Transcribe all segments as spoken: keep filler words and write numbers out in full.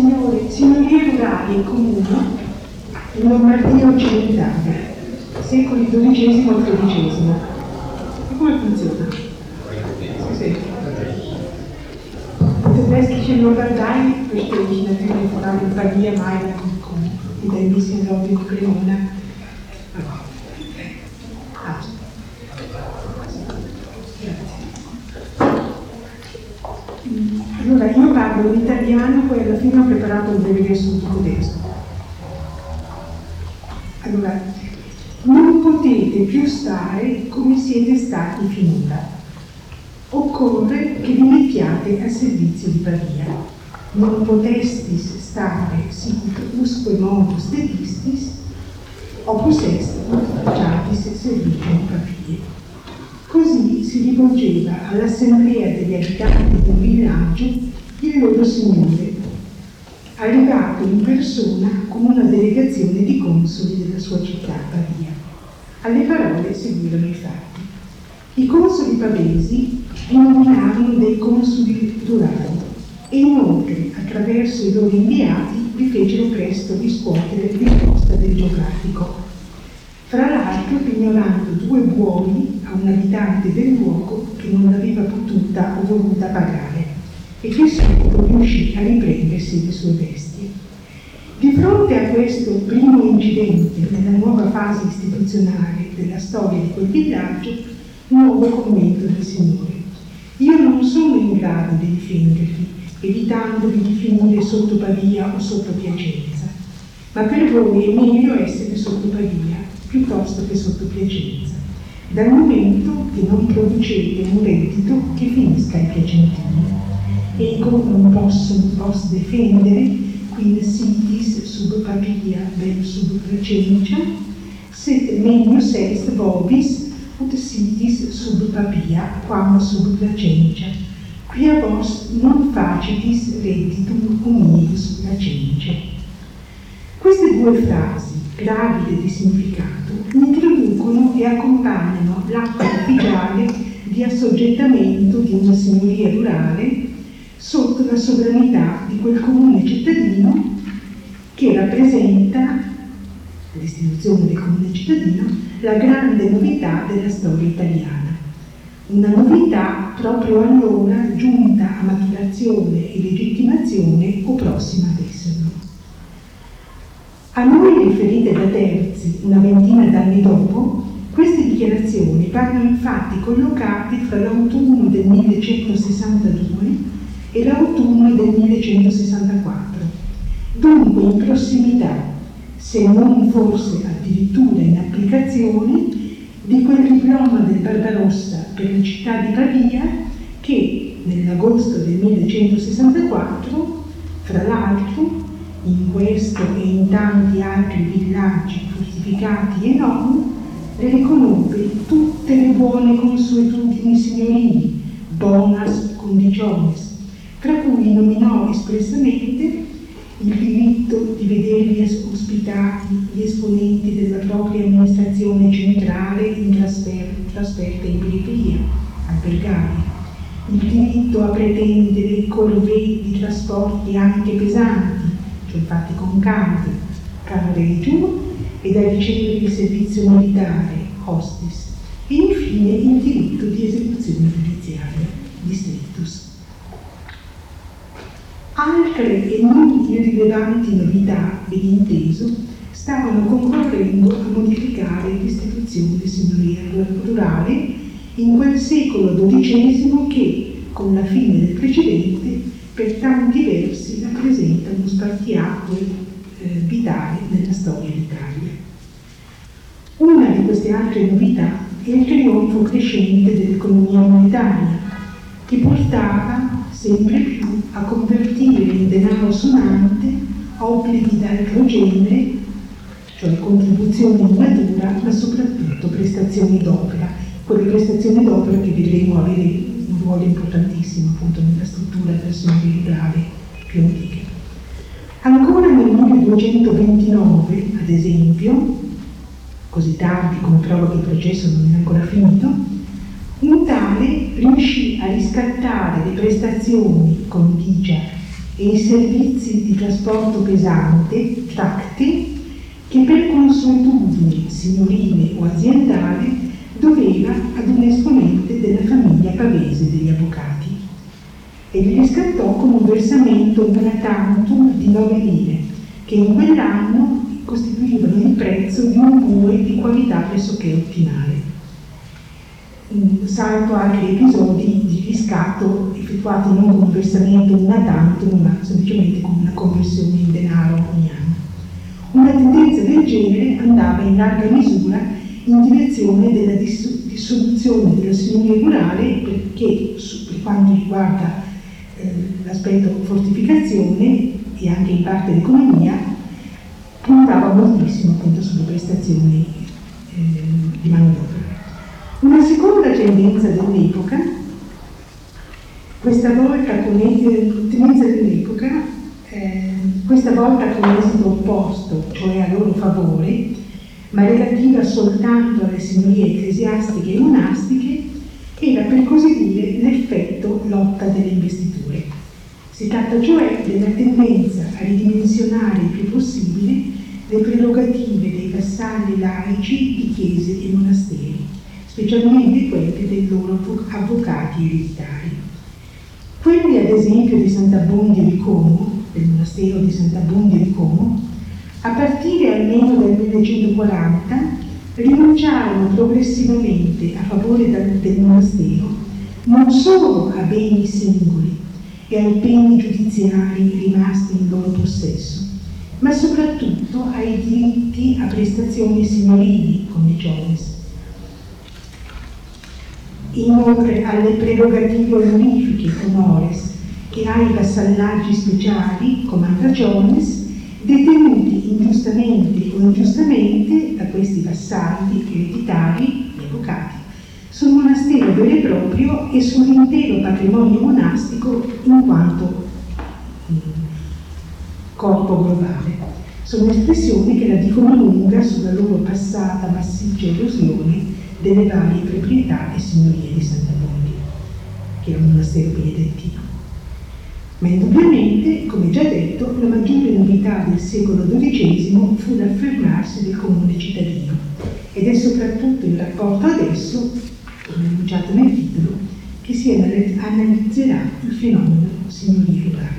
signore, signorie rurali e comuni in Lombardia occidentale, secoli dodicesimo e tredicesimo. E come funziona? Sì. De westliche Lombardei verstehe ich natürlich vor allem Pavia, Mailand und Co. mit ein bisschen Lobby und Cremona. Ah. Allora, io parlo in italiano, poi alla fine ho preparato un breve riassunto tedesco. Allora, non potete più stare come siete stati finora. Occorre che vi mettiate a servizio di Pavia. Non potestis stare sicut usque modus dedistis, opus est giatis servicium Pavie. Così si rivolgeva all'assemblea degli abitanti del villaggio il loro signore, arrivato in persona con una delegazione di consoli della sua città, Pavia. Alle parole seguirono i fatti. I consoli pavesi nominarono dei consoli rurali e inoltre, attraverso i loro inviati, li fecero presto riscuotere l'imposta del geografico. Fra l'altro pignorando due buoi a un abitante del luogo che non l'aveva potuta o voluta pagare e che subito riuscì a riprendersi le sue bestie. Di fronte a questo primo incidente nella nuova fase istituzionale della storia di quel villaggio, nuovo commento del Signore. Io non sono in grado di difendervi, evitandovi di finire sotto Pavia o sotto Piacenza, ma per voi è meglio essere sotto Pavia piuttosto che sotto Piacenza, dal momento che non producete un reddito che finisca ai piacentini. Ego non posso vos defendere, quid sitis sub Pavia vel sub Placentia, sed menius est vobis ut sitis sub Pavia quam sub Placentia, quia vos non facitis redditum humilus Placentiae. Queste due frasi, gravide di significato, introducono e accompagnano l'atto ufficiale di assoggettamento di una signoria rurale sotto la sovranità di quel comune cittadino che rappresenta, l'istituzione del comune cittadino, la grande novità della storia italiana. Una novità proprio allora giunta a maturazione e legittimazione o prossima ad esserlo. A noi riferite da terzi una ventina d'anni dopo, queste dichiarazioni vanno infatti collocate fra l'autunno del millecentosessantadue e l'autunno del millecentosessantaquattro, dunque in prossimità, se non forse addirittura in applicazione, di quel diploma del Barbarossa per la città di Pavia che nell'agosto del millecentosessantaquattro, fra l'altro, in questo e in tanti altri villaggi fortificati e non, le riconobbe tutte le buone consuetudini signorili, bonas condiciones, tra cui nominò espressamente il diritto di vedervi ospitati gli esponenti della propria amministrazione centrale in trasfer- trasferta in periferia, albergati, il diritto a pretendere corvée di trasporti anche pesanti, cioè fatti con campi, carreggio, ed a ricevere il servizio militare, hostis, e infine il diritto di esecuzione giudiziaria, districtus. Altre e non irrilevanti novità, ben inteso, stavano concorrendo a modificare l'istituzione signoria rurale in quel secolo dodicesimo che, con la fine del precedente, per tanti versi rappresenta uno spartiacque eh, vitale nella storia d'Italia. Una di queste altre novità è il trionfo crescente dell'economia monetaria, che portava sempre più a convertire in denaro sonante obblighi d'altro genere, cioè contribuzioni in natura, ma soprattutto prestazioni d'opera, quelle prestazioni d'opera che vedremo avere un ruolo importantissimo appunto nella struttura della signoria rurale più antica. Ancora nel milleduecentoventinove, ad esempio, così tardi come prova che il processo non era ancora finito, un tale riuscì a riscattare le prestazioni condicia e i servizi di trasporto pesante, tratti, che per consuetudine signorile o aziendale doveva ad un esponente della famiglia pavese degli avvocati, e gli riscattò con un versamento una tantum di nove lire, che in quell'anno costituivano il prezzo di un bue di qualità pressoché ottimale. Salto altri episodi di riscatto effettuati non con un versamento una tantum, ma semplicemente con una conversione in denaro ogni anno. Una tendenza del genere andava in larga misura in direzione della diss- dissoluzione della signoria rurale, perché su, per quanto riguarda eh, l'aspetto fortificazione e anche in parte l'economia, puntava moltissimo appunto sulle prestazioni eh, di manodopera. Una seconda tendenza dell'epoca, questa volta con eh, tendenza dell'epoca, eh, questa volta con esito opposto, cioè a loro favore, ma relativa soltanto alle signorie ecclesiastiche e monastiche, era per così dire l'effetto lotta delle investiture. Si tratta cioè della tendenza a ridimensionare il più possibile le prerogative dei vassalli laici di chiese e monasteri, specialmente quelle dei loro avvocati ereditari. Quelli, ad esempio, di Sant'Abbondio di Como, del monastero di Sant'Abbondio di Como, a partire almeno dal millecentoquaranta, rinunciarono progressivamente a favore del, del monastero non solo a beni singoli e ai beni giudiziari rimasti in loro possesso, ma soprattutto ai diritti a prestazioni signorili come Giones. Inoltre alle prerogative onorifiche honores e ai vassallaggi speciali come andragiones, detenuti ingiustamente o ingiustamente da questi vassalli ereditari, gli avvocati, sul monastero vero e proprio e sull'intero patrimonio monastico in quanto mh, corpo globale. Sono espressioni che la dicono lunga sulla loro passata massiccia erosione delle varie proprietà e signorie di Sant'Abbondio, che era un monastero benedettino. Ma indubbiamente, come già detto, la maggiore novità del secolo dodicesimo fu l'affermarsi del comune cittadino, ed è soprattutto in rapporto ad esso, come annunciato nel titolo, che si analizzerà il fenomeno signoria rurale.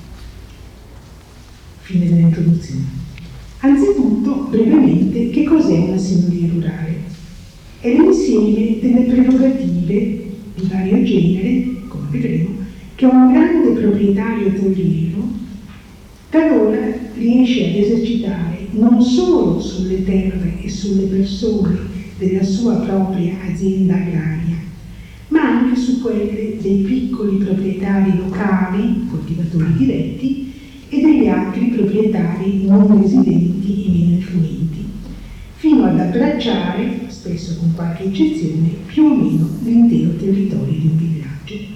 Fine dell'introduzione. Anzitutto, brevemente, che cos'è una signoria rurale? È l'insieme delle prerogative di vario genere, come vedremo, che un grande proprietario terriero talora riesce ad esercitare non solo sulle terre e sulle persone della sua propria azienda agraria, ma anche su quelle dei piccoli proprietari locali, coltivatori diretti, e degli altri proprietari non residenti e meno influenti, fino ad abbracciare, spesso con qualche eccezione, più o meno l'intero territorio di un villaggio.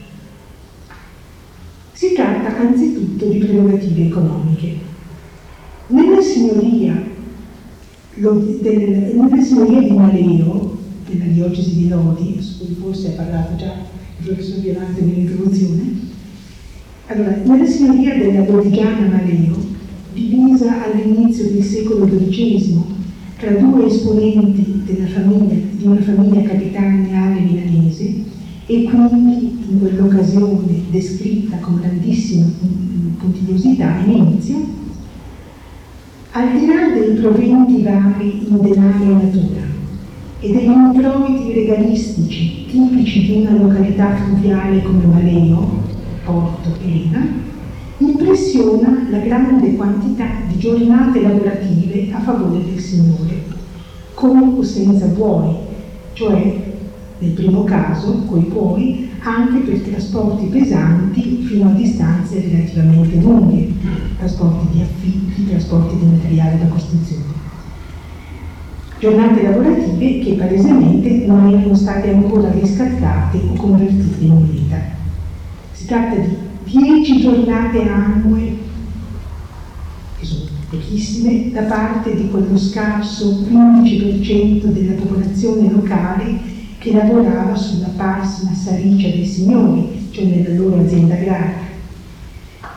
Si tratta anzitutto di prerogative economiche. Nella signoria, del, nella signoria di Maleo, nella diocesi di Lodi, su cui forse ha parlato già il professor Violante nell'introduzione, allora, nella signoria della Lodigiana Maleo, divisa all'inizio del secolo dodicesimo tra due esponenti della famiglia, di una famiglia capitaniale milanese, e quindi in quell'occasione descritta con grandissima puntigliosità e minuzia, al di là dei proventi vari in denaro e natura e degli introiti regalistici tipici di una località fluviale come Maleo, Porto e Riva, impressiona la grande quantità di giornate lavorative a favore del Signore, con o senza buoi, cioè nel primo caso, coi buoi, anche per trasporti pesanti fino a distanze relativamente lunghe, trasporti di affitti, trasporti di materiale da costruzione. Giornate lavorative che palesemente non erano state ancora riscattate o convertite in moneta. Si tratta di dieci giornate annue, che sono pochissime, da parte di quello scarso quindici per cento della popolazione locale che lavorava sulla pars massaricia dei signori, cioè nella loro azienda agraria, di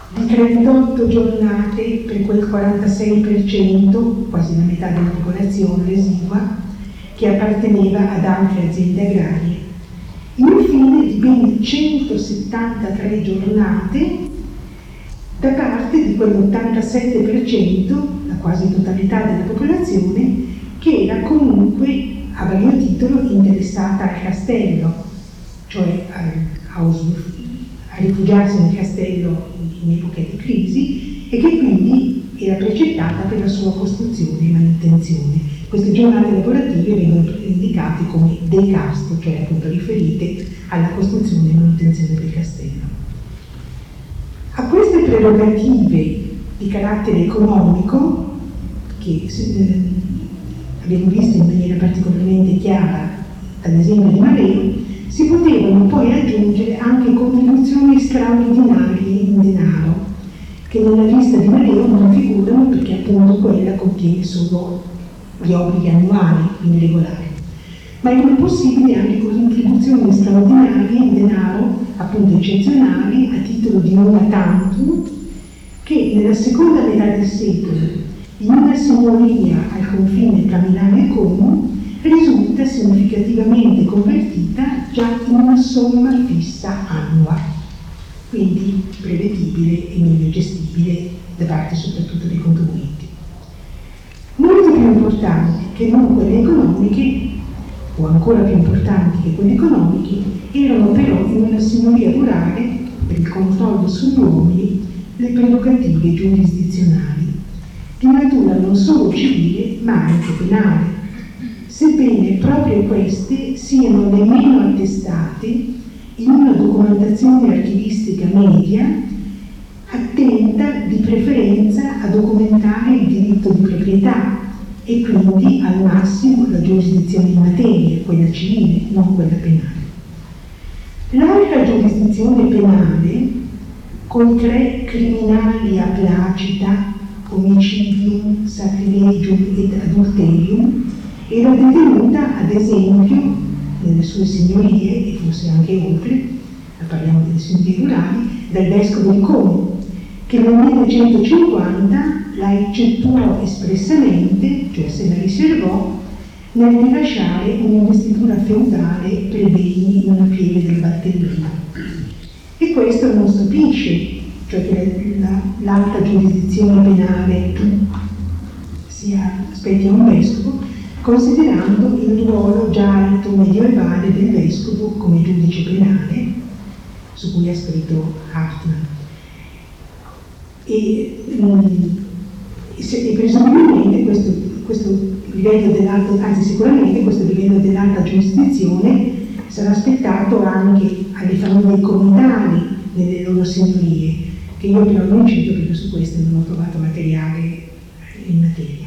trentotto giornate per quel quarantasei per cento, quasi la metà della popolazione residua, che apparteneva ad altre aziende agrarie. Infine di ben centosettantatré giornate da parte di quell'ottantasette per cento, la quasi totalità della popolazione, che era comunque a vario titolo interessata al castello, cioè a, a, a rifugiarsi nel castello in epoca di crisi, e che quindi era precettata per la sua costruzione e manutenzione. Queste giornate lavorative vengono indicate come decasto, cioè appunto riferite alla costruzione e manutenzione del castello. A queste prerogative di carattere economico, che eh, abbiamo visto in maniera particolarmente chiara dall'esempio di Mareo, si potevano poi aggiungere anche contribuzioni straordinarie in denaro, che nella lista di Mareo non figurano perché appunto quella contiene solo gli obblighi annuali, quindi regolari. Ma erano possibili anche contribuzioni straordinarie in denaro, appunto eccezionali, a titolo di una tantum, che nella seconda metà del secolo, in una signoria al confine tra Milano e Como, risulta significativamente convertita già in una somma fissa annua, quindi prevedibile e meglio gestibile da parte soprattutto dei contribuenti. Molto più importanti che non quelle economiche, o ancora più importanti che quelle economiche, erano però in una signoria rurale, per il controllo sugli uomini, le prerogative giurisdizionali, di natura non solo civile ma anche penale, sebbene proprio queste siano le meno attestate in una documentazione archivistica media attenta di preferenza a documentare il diritto di proprietà e quindi al massimo la giurisdizione in materia, quella civile, non quella penale. L'altra giurisdizione penale, con tre criminali a placita, omicidium, sacrilegium ed adulterium, era detenuta ad esempio nelle sue signorie, e forse anche oltre, parliamo delle signorie rurali, dal vescovo di Como, che nel millecentocinquanta la eccettuò espressamente, cioè se la riservò, nel rilasciare un'investitura feudale per i beni in una pieve del Valtellino. E questo non stupisce, cioè che la, l'alta giurisdizione penale sia spetti a un vescovo, considerando il ruolo già alto medievale del vescovo come giudice penale, su cui ha scritto Hartmann. E, e presumibilmente questo, questo livello dell'alta, anzi sicuramente questo livello dell'alta giurisdizione sarà aspettato anche alle famiglie comunali nelle loro signorie, che io però non cito perché su queste non ho trovato materiale in materia.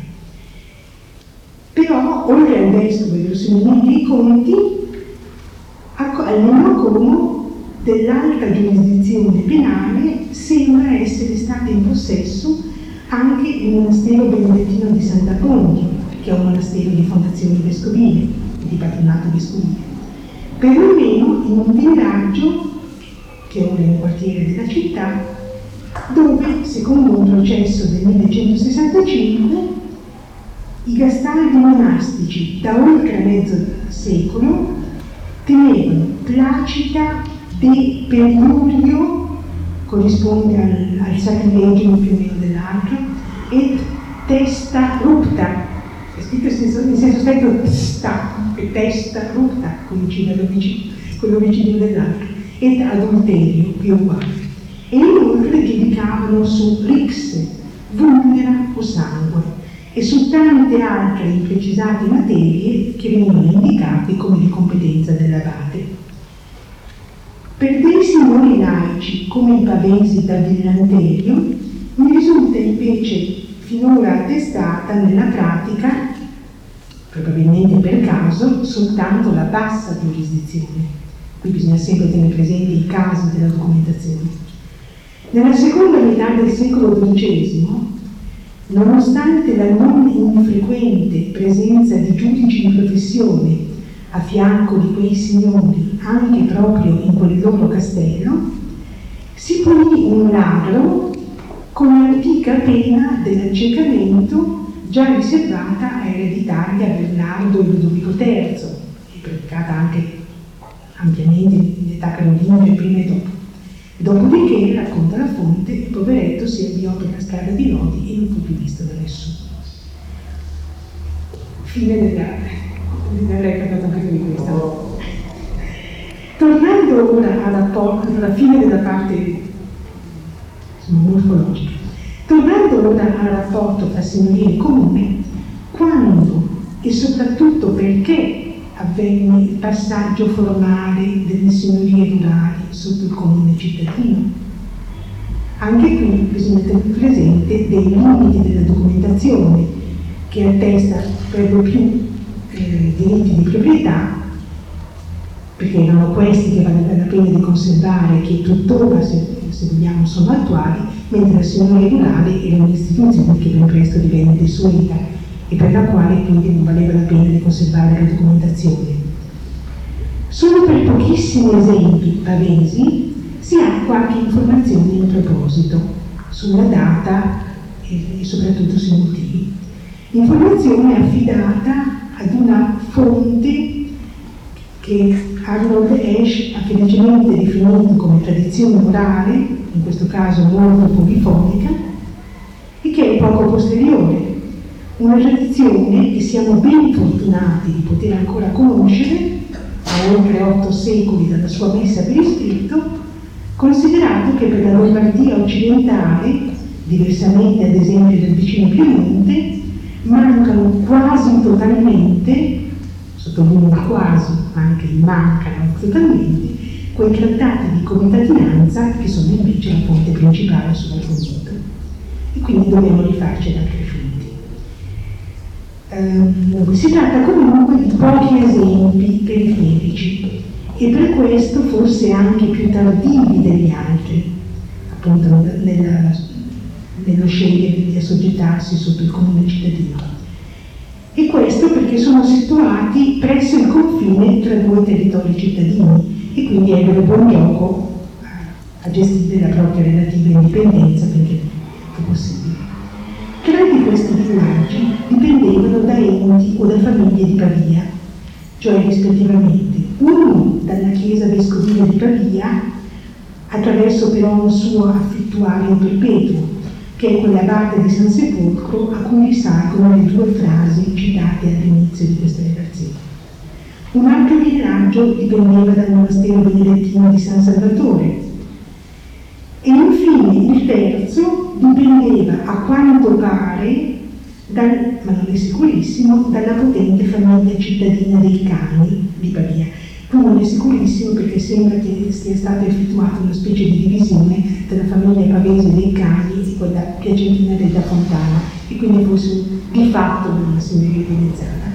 Però oltre al vescovo e dello signorie dei conti, almeno a Como, dell'alta giurisdizione penale sembra essere stata in possesso anche il monastero benedettino di Santa Ponti, che è un monastero di fondazione vescovile, di patronato vescovile, perlomeno in un villaggio che ora è un quartiere della città, dove, secondo un processo del millecentosessantacinque, i gastaldi monastici da oltre mezzo secolo tenevano placita de periurio, corrisponde al, al sacrilegio più o meno dell'altro, et testa rupta, è scritto in senso, in senso stretto sta, e testa rupta, coincide con l'omicidio dell'altro, et adulterio più uguale. E inoltre giudicavano su rix, vulnera o sangue, e su tante altre imprecisate materie che venivano indicate come di competenza dell'abate. Per dei signori laici come i pavesi da Villanterio mi risulta invece finora attestata nella pratica, probabilmente per caso, soltanto la bassa giurisdizione. Qui bisogna sempre tenere presente i casi della documentazione. Nella seconda metà del secolo dodicesimo, nonostante la non infrequente presenza di giudici di professione a fianco di quei signori anche proprio in quel loro castello, si punì un ladro con l'antica pena dell'accecamento già riservata a ereditari a Bernardo e Ludovico terzo, e praticata anche ampiamente in età carolingia prima e dopo. Dopodiché, racconta la fonte, il poveretto si avviò per la strada di Lodi e non fu più visto da nessuno. Fine della... avrei capito anche di questa. Tornando ora alla, alla fine della parte insomma, morfologica, tornando ora al rapporto tra signoria e comune, quando e soprattutto perché avvenne il passaggio formale delle signorie rurali sotto il comune cittadino. Anche qui bisogna tenere presente dei limiti della documentazione che attesta per lo più eh, diritti di proprietà, perché erano questi che vale la pena di conservare, che tuttora, se, se vogliamo, sono attuali, mentre la signoria rurale era un'istituzione che ben presto divenne desueta e per la quale quindi non valeva la pena di conservare la documentazione. Solo per pochissimi esempi pavesi si ha qualche informazione in proposito sulla data e, e soprattutto sui motivi. Informazione affidata ad una fonte che Arnold Esch ha felicemente definito come tradizione orale, in questo caso molto polifonica, e che è poco posteriore. Una tradizione che siamo ben fortunati di poter ancora conoscere a oltre otto secoli dalla sua messa per iscritto, considerato che per la Lombardia occidentale, diversamente ad esempio del vicino Piemonte, mancano quasi totalmente, sottolineo quasi, ma anche mancano totalmente, quei trattati di comitadinanza che sono invece la fonte principale sull'argomento. E quindi dobbiamo rifarci ad altre fonti. Um, si tratta comunque di pochi esempi periferici e per questo forse anche più tardivi degli altri, appunto nella, nello scegliere di assoggettarsi sotto il comune cittadino. E questo perché sono situati presso il confine tra due territori cittadini e quindi ebbero buon gioco a gestire la propria relativa indipendenza perché è possibile. Tre di questi villaggi dipendevano da enti o da famiglie di Pavia, cioè rispettivamente uno dalla chiesa vescovile di Pavia, attraverso però un suo affittuario perpetuo, che è quell'abate di San Sepolcro a cui risalgono le due frasi citate all'inizio di questa relazione. Un altro villaggio dipendeva dal monastero benedettino di San Salvatore, e infine il terzo dipendeva, a quanto pare, dal, ma non è sicurissimo, dalla potente famiglia cittadina dei Cani di Pavia. Qui non è sicurissimo perché sembra che sia stata effettuata una specie di divisione tra la famiglia pavese dei Cani e quella piacentina dei Da Fontana, e quindi forse di fatto una signoria veneziana.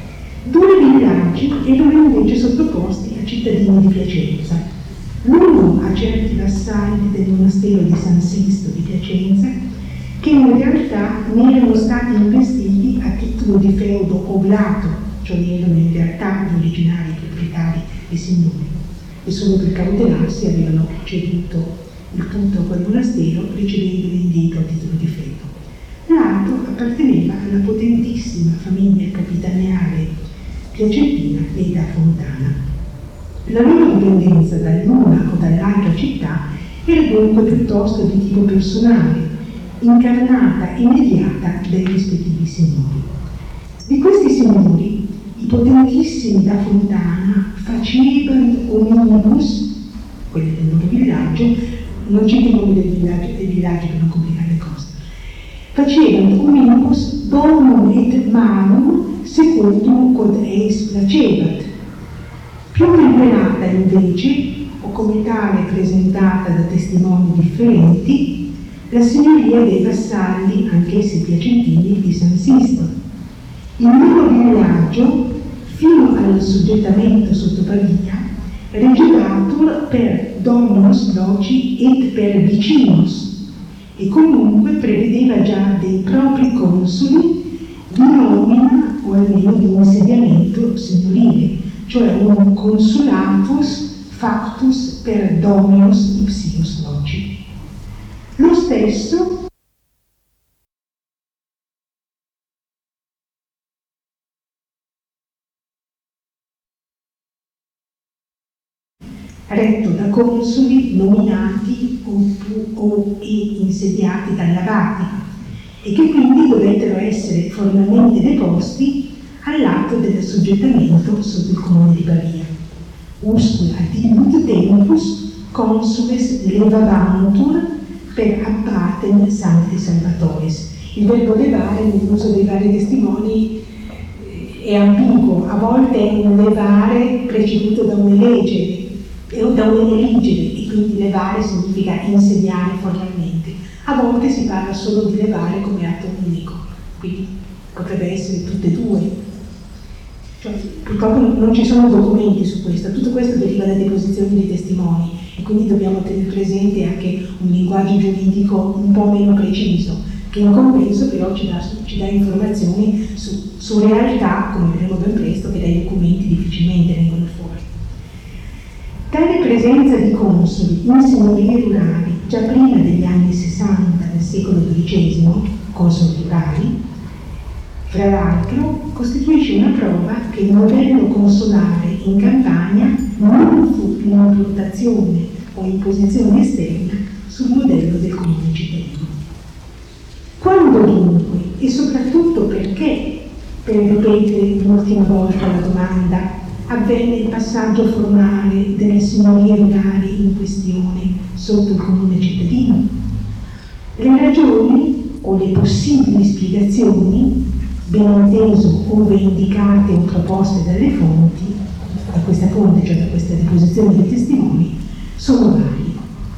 Due villaggi erano invece sottoposti a cittadini di Piacenza. L'uno a certi vassalli del monastero di San Sisto di Piacenza, che in realtà ne erano stati investiti a titolo di feudo oblato, cioè erano in realtà gli originari proprietari e signori, e solo per cautelarsi avevano ceduto il tutto a quel monastero, ricevendolo indietro a titolo di feudo. L'altro apparteneva alla potentissima famiglia capitaneale piacentina dei Da Fontana. La loro dipendenza dall'una o dall'altra città era dunque piuttosto di tipo personale, incarnata e mediata dai rispettivi signori. Di questi signori, i potentissimi Da Fontana facevano omnibus, quelli del loro villaggio, non cito i nomi dei villaggi, dei villaggi per non complicare le cose, facevano omnibus donum et manum secundum quod eis placebat. Più temperata invece, o come tale presentata da testimoni differenti, la signoria dei vassalli, anch'essi piacentini, di San Sisto. Il loro villaggio, fino all'assoggettamento sotto Pavia, regivatur per dominus loci et per vicinus, e comunque prevedeva già dei propri consuli di nomina o almeno di insediamento signorile, cioè un consulatus factus per dominus ipsius loci. Lo stesso retto da consoli nominati o, o e insediati dall'abate, e che quindi dovettero essere formalmente deposti all'atto dell'assoggettamento sotto il comune di Pavia. Usque addibuit tempus consules levabantur per abbatem sancti salvatoris. Il verbo levare nell'uso dei vari testimoni è ambiguo, a volte è un levare preceduto da un elegere o da un eligere, e quindi levare significa insediare formalmente. A volte si parla solo di levare come atto unico, quindi potrebbe essere tutte e due. Cioè, purtroppo non ci sono documenti su questo, tutto questo deriva da deposizioni di testimoni, e quindi dobbiamo tenere presente anche un linguaggio giuridico un po' meno preciso, che in compenso però ci dà, ci dà informazioni su, su realtà, come vedremo ben presto, che dai documenti difficilmente vengono fuori. Tale presenza di consoli in signorie rurali, già prima degli anni sessanta del secolo dodicesimo, consoli rurali, fra l'altro, costituisce una prova che il modello consolare in Campania non fu un'improntazione o imposizione esterna sul modello del comune cittadino. Quando dunque, e soprattutto perché, per ripetere un'ultima volta la domanda, avvenne il passaggio formale delle signorie rurali in questione sotto il comune cittadino? Le ragioni o le possibili spiegazioni, ben inteso ove indicate o proposte dalle fonti, da questa fonte, cioè da questa deposizione dei testimoni, sono varie.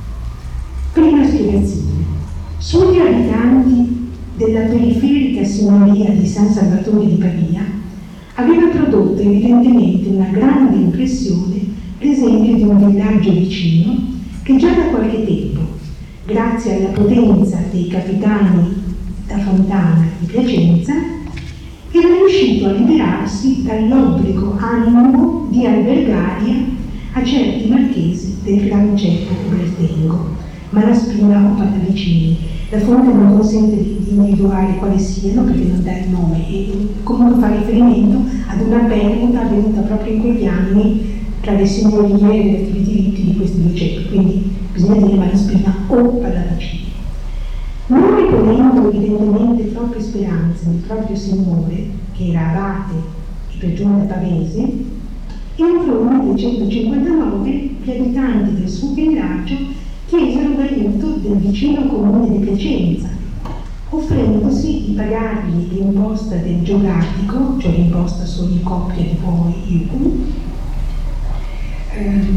Prima spiegazione. Sugli abitanti della periferica signoria di San Salvatore di Pavia aveva prodotto evidentemente una grande impressione l'esempio di un villaggio vicino che già da qualche tempo, grazie alla potenza dei capitani da Fontana di Piacenza, era riuscito a liberarsi dall'obbligo annuo di albergaria a certi marchesi del Gran Ceppo Ubertengo, Malaspina o Pattavicini. La fonte non consente di individuare quali siano perché non dà il nome, e comunque fa riferimento ad una permuta avvenuta proprio in quegli anni tra le signorie e i relativi diritti di questi due ceppi, quindi bisogna dire Malaspina o Pattavicini. Non riponendo evidentemente troppe speranze nel proprio signore, che era abate e per giunta pavese, entro il millecentocinquantanove gli abitanti del suo villaggio chiesero l'aiuto del vicino comune di Piacenza, offrendosi di pagargli l'imposta del geografico, cioè l'imposta su ogni coppia di buoi I U, ehm,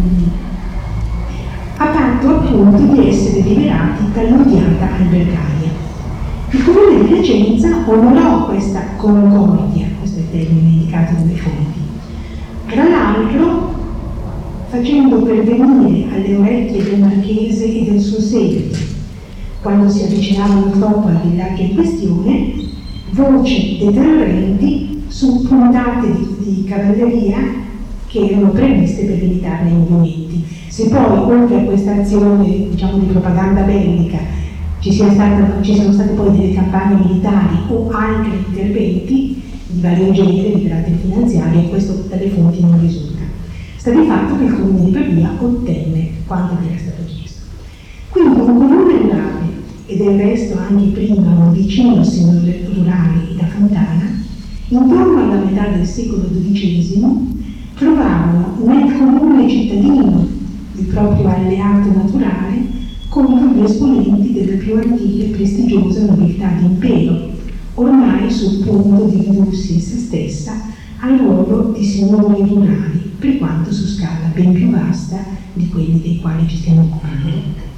a patto appunto di essere liberati dall'odiata albergaria. Il comune di Piacenza onorò questa concordia, questo è il termine indicato dalle fonti, tra l'altro facendo pervenire alle orecchie del marchese e del suo seguito, quando si avvicinavano troppo al villaggio in questione, voci deterrenti su puntate di, di cavalleria che erano previste per limitarne i movimenti. Se poi, oltre a questa azione, diciamo, di propaganda bellica, ci, sia stata, ci sono state poi delle campagne militari o altri interventi di vario genere, di carattere finanziario, e questo dalle fonti non risulta. Sta di fatto che il comune di Pavia ottenne quanto gli era stato chiesto. Quindi un comune rurale, e del resto anche prima un vicino signore rurale da Fontana, intorno alla metà del secolo dodicesimo, trovavano nel comune cittadino il proprio alleato naturale contro gli esponenti della più antica e prestigiosa nobiltà d'impero, ormai sul punto di ridursi in se stessa al ruolo di signori rurali, per quanto su scala ben più vasta di quelli dei quali ci stiamo occupando.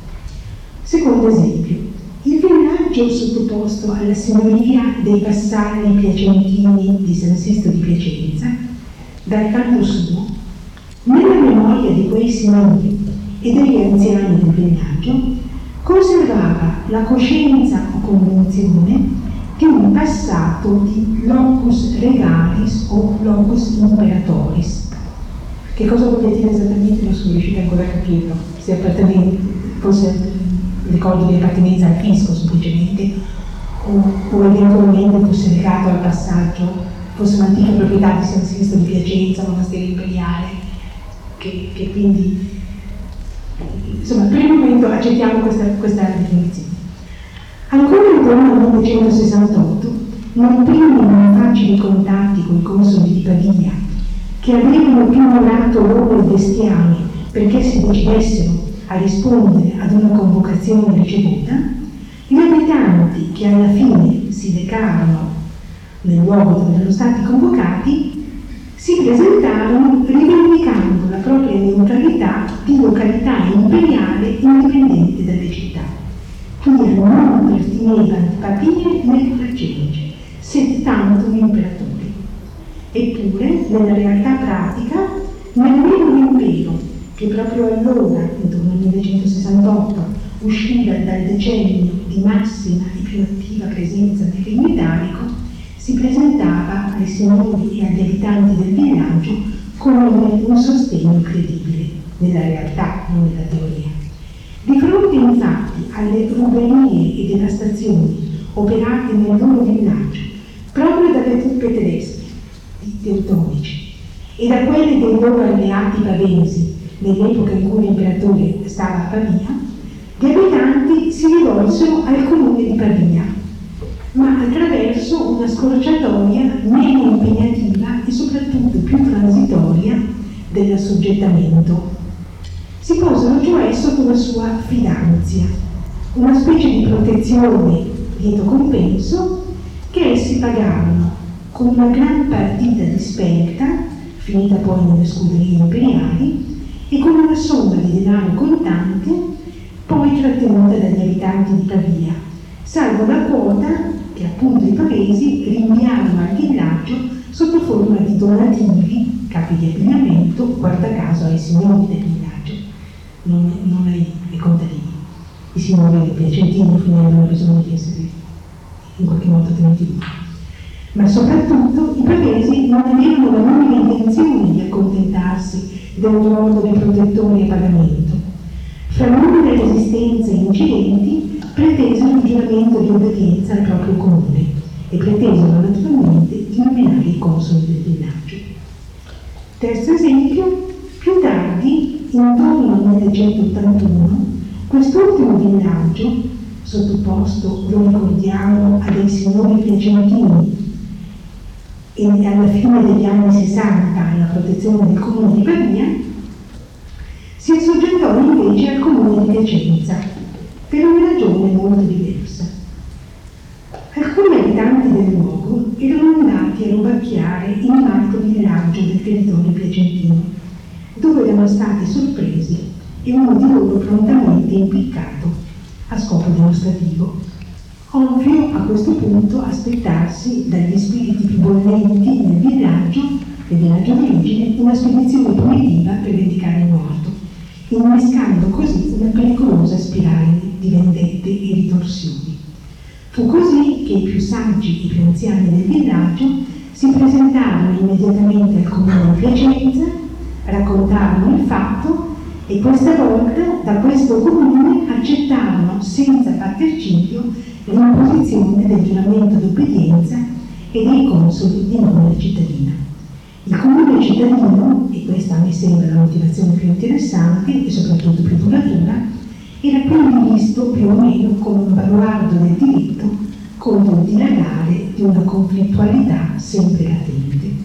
Secondo esempio, il villaggio sottoposto alla signoria dei vassalli piacentini di San Sisto di Piacenza, dal canto suo, nella memoria di quei signori e degli anziani del villaggio, conservava la coscienza o convinzione di un passato di locus regalis o locus imperatoris. Che cosa vuol dire esattamente? Non sono riuscita ancora a capirlo. Se appartenente, forse il ricordo di appartenenza al fisco semplicemente, o, o eventualmente fosse legato al passaggio, fosse un'antica proprietà di San Sisto di Piacenza, monastero imperiale, che, che quindi insomma, per il momento accettiamo questa, questa definizione. Ancora intorno al millenovecentosessantotto, nei primi non facili contatti con i consoli di Pavia, che avevano pignorato loro il bestiame perché si decidessero a rispondere ad una convocazione ricevuta, gli abitanti che alla fine si recarono nel luogo dove erano stati convocati si presentarono rivendicando la propria neutralità di località imperiale indipendente dalle città. Quindi non pertineva al Papie né al Cenice, sed tanto l'imperatore. Eppure, nella realtà pratica, nemmeno l'impero, che proprio allora, intorno al millenovecentosessantotto, usciva dal decennio di massima e più attiva presenza del regno italico, si presentava ai signori e agli abitanti del villaggio come un sostegno credibile, nella realtà, non nella teoria. Di fronte infatti alle ruberie e devastazioni operate nel loro villaggio proprio dalle truppe tedesche, i teutonici, e da quelle dei loro alleati pavesi nell'epoca in cui l'imperatore stava a Pavia, gli abitanti si rivolsero al comune di Pavia, ma attraverso una scorciatoia meno impegnativa e soprattutto più transitoria dell'assoggettamento. Si posero cioè sotto la sua fidanzia, una specie di protezione dietro compenso che essi pagarono con una gran partita di spelta, finita poi nelle scuderie imperiali, e con una somma di denaro contante poi trattenuta dagli abitanti di Pavia, salvo la quota che appunto i pavesi rinviarono al villaggio sotto forma di donativi, capi di abbigliamento, guarda caso ai signori del villaggio, non, non ai, ai contadini. I signori del piacentino finirono bisogno di essere in qualche modo tenuti lì. Ma soprattutto i pavesi non avevano la minima intenzione di accontentarsi del ruolo di protettori a pagamento. Fra nuove resistenze e incidenti pretesero il giuramento di obbedienza al proprio comune e pretesero naturalmente di nominare i consoli del villaggio. Terzo esempio, più tardi, intorno al millecentottantuno, quest'ultimo villaggio, sottoposto, lo ricordiamo, a dei signori piacentini e alla fine degli anni sessanta alla protezione del comune di Pavia, si assoggettò invece al comune di Piacenza per una ragione molto diversa. Alcuni abitanti del luogo erano andati a rubacchiare in un altro villaggio del territorio piacentino, dove erano stati sorpresi e uno di loro prontamente impiccato a scopo dimostrativo. Ovvio a questo punto aspettarsi dagli spiriti più bollenti nel villaggio, nel villaggio d'origine, una spedizione punitiva per vendicare il morto, innescando così una pericolosa spirale di vendette e ritorsioni. Fu così che i più saggi e i più anziani del villaggio si presentarono immediatamente al comune di Piacenza, raccontarono il fatto e questa volta da questo comune accettarono senza batter ciglio l'imposizione del giuramento d'obbedienza e dei consoli di nome cittadina. Il comune cittadino, e questa a me sembra la motivazione più interessante e soprattutto più duratura, era quindi visto più o meno come un baluardo del diritto contro il dilagare di una conflittualità sempre latente.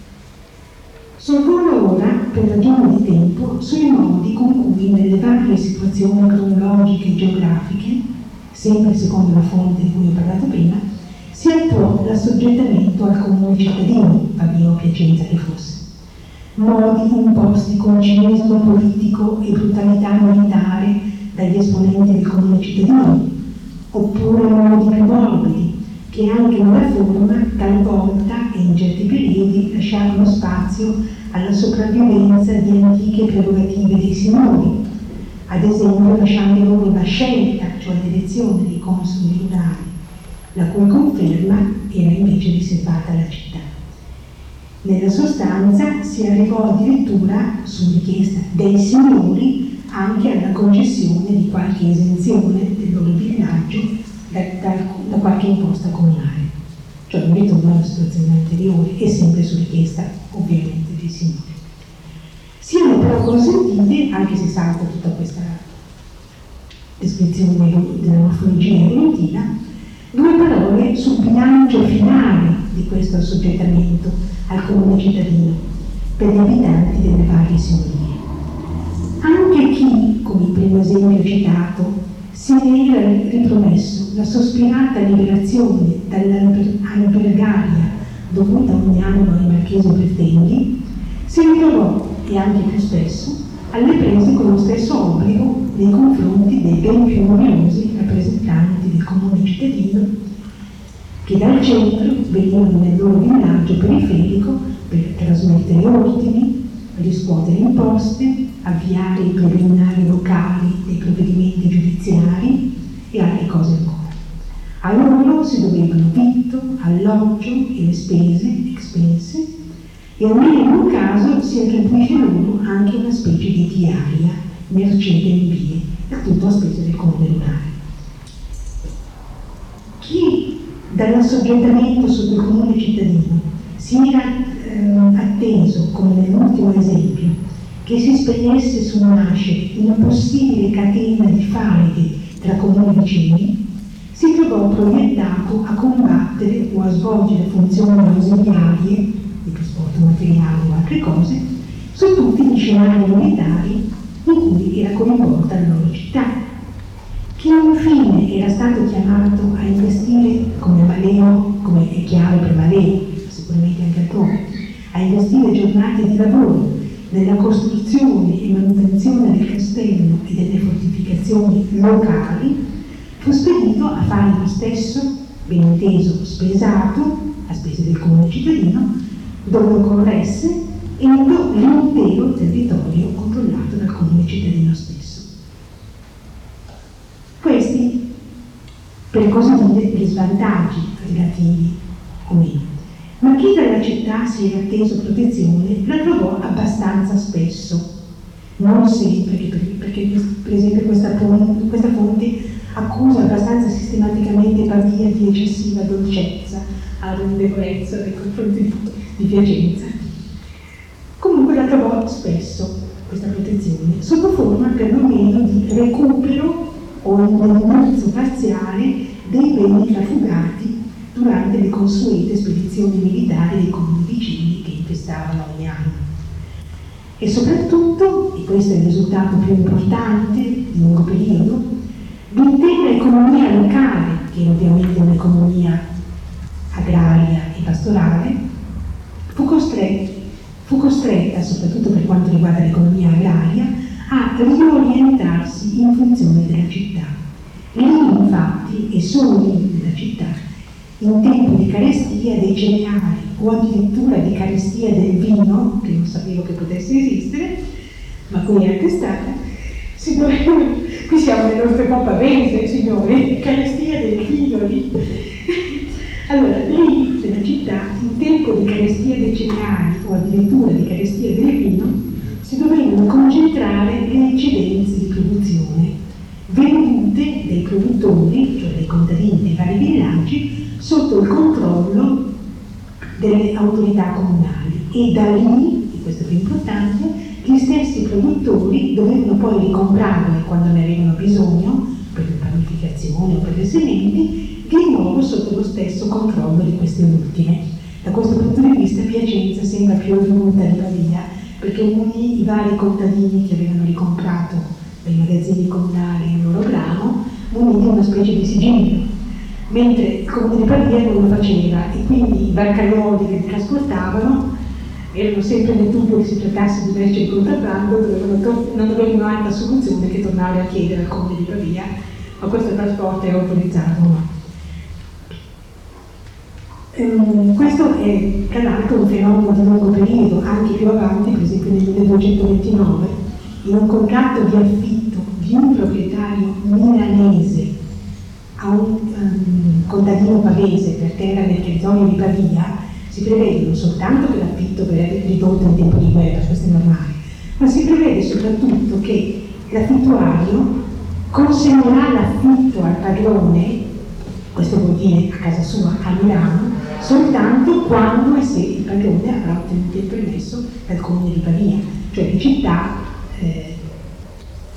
Sorvolo ora, per ragioni di tempo, sui modi con cui nelle varie situazioni cronologiche e geografiche, sempre secondo la fonte di cui ho parlato prima, si attuò l'assoggettamento al comune cittadino, Pavia o Piacenza che fosse. Modi imposti con cinismo politico e brutalità militare dagli esponenti del comune cittadino, oppure modi più morbidi, che anche nella forma, talvolta e in certi periodi, lasciarono spazio alla sopravvivenza di antiche prerogative dei signori, ad esempio lasciando loro la scelta, cioè l'elezione dei consoli rurali, la cui conferma era invece riservata alla città. Nella sostanza si arrivò addirittura, su richiesta dei signori, anche alla concessione di qualche esenzione del loro villaggio da, da, da qualche imposta comunale, cioè un ritorno alla situazione anteriore e sempre su richiesta ovviamente dei signori. Siano però consentite, anche se salta tutta questa descrizione della morfologia evolutiva, due parole sul bilancio finale di questo assoggettamento al comune cittadino per gli abitanti delle varie signorie. Anche chi, come il primo esempio citato, si era ripromesso la sospirata liberazione dall'albergaria dovuta ogni anno ai marchesi Bertelli, si ritrovò, e anche più spesso, alle prese con lo stesso obbligo nei confronti dei ben più numerosi rappresentanti del comune cittadino che dal centro venivano nel loro villaggio periferico per trasmettere ordini, riscuotere imposte, avviare i preliminari locali dei provvedimenti giudiziari e altre cose ancora. A loro si dovevano vitto, alloggio e le spese, expense, e almeno in un caso si attribuisce loro anche una specie di diaria, mercé delle vie, e tutto a spese del comune rurale. Chi dall'assoggettamento sotto il comune cittadino si era eh, atteso, come nell'ultimo esempio, che si spegnesse sul nascere una possibile catena di faide tra comuni vicini, si trovò proiettato a combattere o a svolgere funzioni ausiliarie di trasporto materiale o altre cose su tutti gli scenari militari in cui era coinvolta la loro città. Chi infine era stato chiamato a investire come Valeo, come è chiaro per Valeo, sicuramente anche altrove, a investire giornate di lavoro nella costruzione e manutenzione del castello e delle fortificazioni locali, fu spedito a fare lo stesso, ben inteso, spesato, a spese del comune cittadino, dove occorresse, entro l'intero territorio controllato dal comune cittadino stesso. Questi, per così dire, gli svantaggi relativi o meno. Ma chi dalla città si era atteso protezione la trovò abbastanza spesso, non sempre, perché per esempio questa, questa fonte accusa abbastanza sistematicamente Pavia di eccessiva dolcezza, arrendevolezza nei confronti di, di Piacenza. Comunque la trovò spesso questa protezione, sotto forma perlomeno di recupero o indennizzo parziale dei beni trafugati durante le consuete spedizioni militari dei comuni vicini che infestavano ogni anno. E soprattutto, e questo è il risultato più importante di lungo periodo, l'intera economia locale, che è ovviamente un'economia agraria e pastorale, fu costretta, fu costretta, soprattutto per quanto riguarda l'economia agraria, a riorientarsi in funzione della città. Lì, infatti, e solo lì nella città, in tempo di carestia dei cereali o addirittura di carestia del vino, che non sapevo che potesse esistere, ma qui è anche stata, si doveva, qui siamo nelle nostre coppe Pavese, signore, carestia del vino lì. Allora, lì nella città, in tempo di carestia dei cereali o addirittura di carestia del vino, si dovevano concentrare le eccedenze di produzione vendute dai produttori, cioè dai contadini dei vari villaggi, sotto il controllo delle autorità comunali, e da lì, e questo è più importante, gli stessi produttori dovevano poi ricomprarle quando ne avevano bisogno per la panificazione o per le sementi, di nuovo sotto lo stesso controllo di queste ultime. Da questo punto di vista Piacenza sembra più evoluta di Pavia, perché unì i vari contadini che avevano ricomprato dai magazzini comunali il loro grano, munì di una specie di sigillo, mentre il comune di Pavia non lo faceva, e quindi i barcaioli che li trasportavano erano sempre nel dubbio che si trattasse di merci di contrabbando, dovevano non avevano altra soluzione che tornare a chiedere al comune di Pavia, ma questo trasporto è autorizzato o no. Um, questo è tra l'altro un fenomeno di lungo periodo, anche più avanti, per esempio nel milleduecentoventinove, in un contratto di affitto di un proprietario milanese a un um, contadino pavese per terra nel territorio di Pavia, si prevede non soltanto che l'affitto verrà ridotto in tempo di guerra, questo è normale, ma si prevede soprattutto che l'affittuario consegnerà l'affitto al padrone, questo vuol dire a casa sua, a Milano, soltanto quando e se il padrone avrà ottenuto il permesso dal comune di Pavia, cioè di città eh,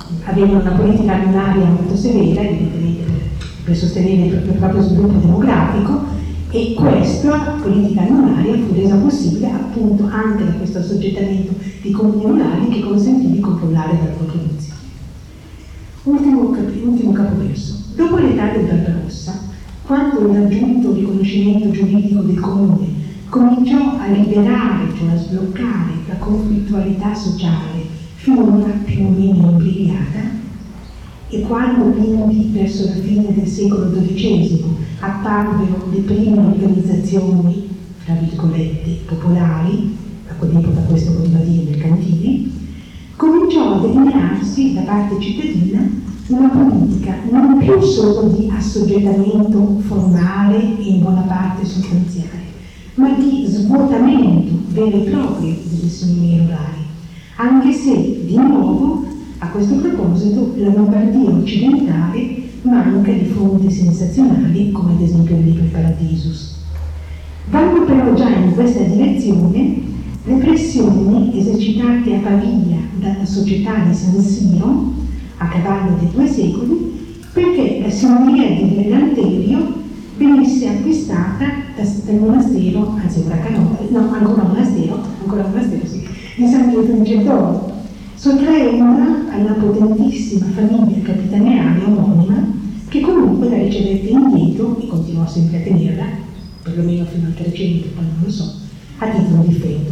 avevano una politica minoraria molto severa, evidentemente per sostenere il proprio, il proprio sviluppo demografico, e questa politica minoraria fu resa possibile appunto anche da questo assoggettamento di comuni rurali che consentì di controllare la loro produzione. Ultimo, cap- ultimo capoverso. Dopo l'età del Barbarossa, quando il raggiunto riconoscimento giuridico del comune cominciò a liberare, cioè a sbloccare la conflittualità sociale finora più o meno imbrigliata, e quando quindi verso la fine del secolo dodicesimo apparvero le prime organizzazioni, tra virgolette, popolari, a quell'epoca questo voleva dire mercantili, cominciò a delinearsi da parte cittadina una politica non più solo di assoggettamento formale e in buona parte sostanziale, ma di svuotamento vero e proprio delle signorie rurali, anche se, di nuovo, a questo proposito, la Lombardia occidentale manca di fonti sensazionali, come ad esempio il libro Paradisus. Vanno però già in questa direzione le pressioni esercitate a Pavia dalla società di San Siro, a cavallo dei due secoli, perché la signoria di Brillanterio venisse acquistata dal monastero, anzi ora Canova, no, ancora monastero, ancora monastero, sì, di San Pietro in Gerdolo, sottraendola alla potentissima famiglia capitaneale omonima, che comunque la ricevette indietro e continuò sempre a tenerla, perlomeno fino al trecento, poi non lo so, a titolo di feudo.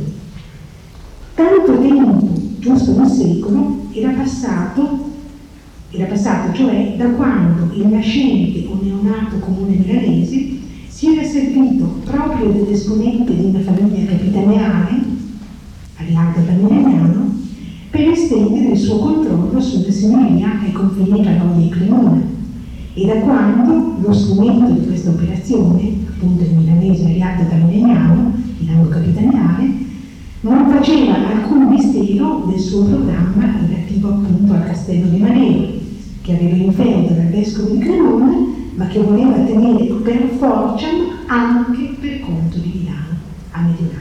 Tanto tempo, giusto un secolo, era passato, era passato cioè da quando il nascente o neonato comune milanese si era servito proprio dell'esponente di una famiglia capitaneale, all'alto Milagnano, per estendere il suo controllo sulla signoria ai confini tra Noia e Cremona, e da quando lo strumento di questa operazione, appunto il milanese aliato da Milagnano, in rango capitaneale, non faceva alcun mistero del suo programma relativo appunto al castello di Manero, che aveva in feudo dal vescovo di Cremona, ma che voleva tenere per forza anche per conto di Milano, a Mediolano.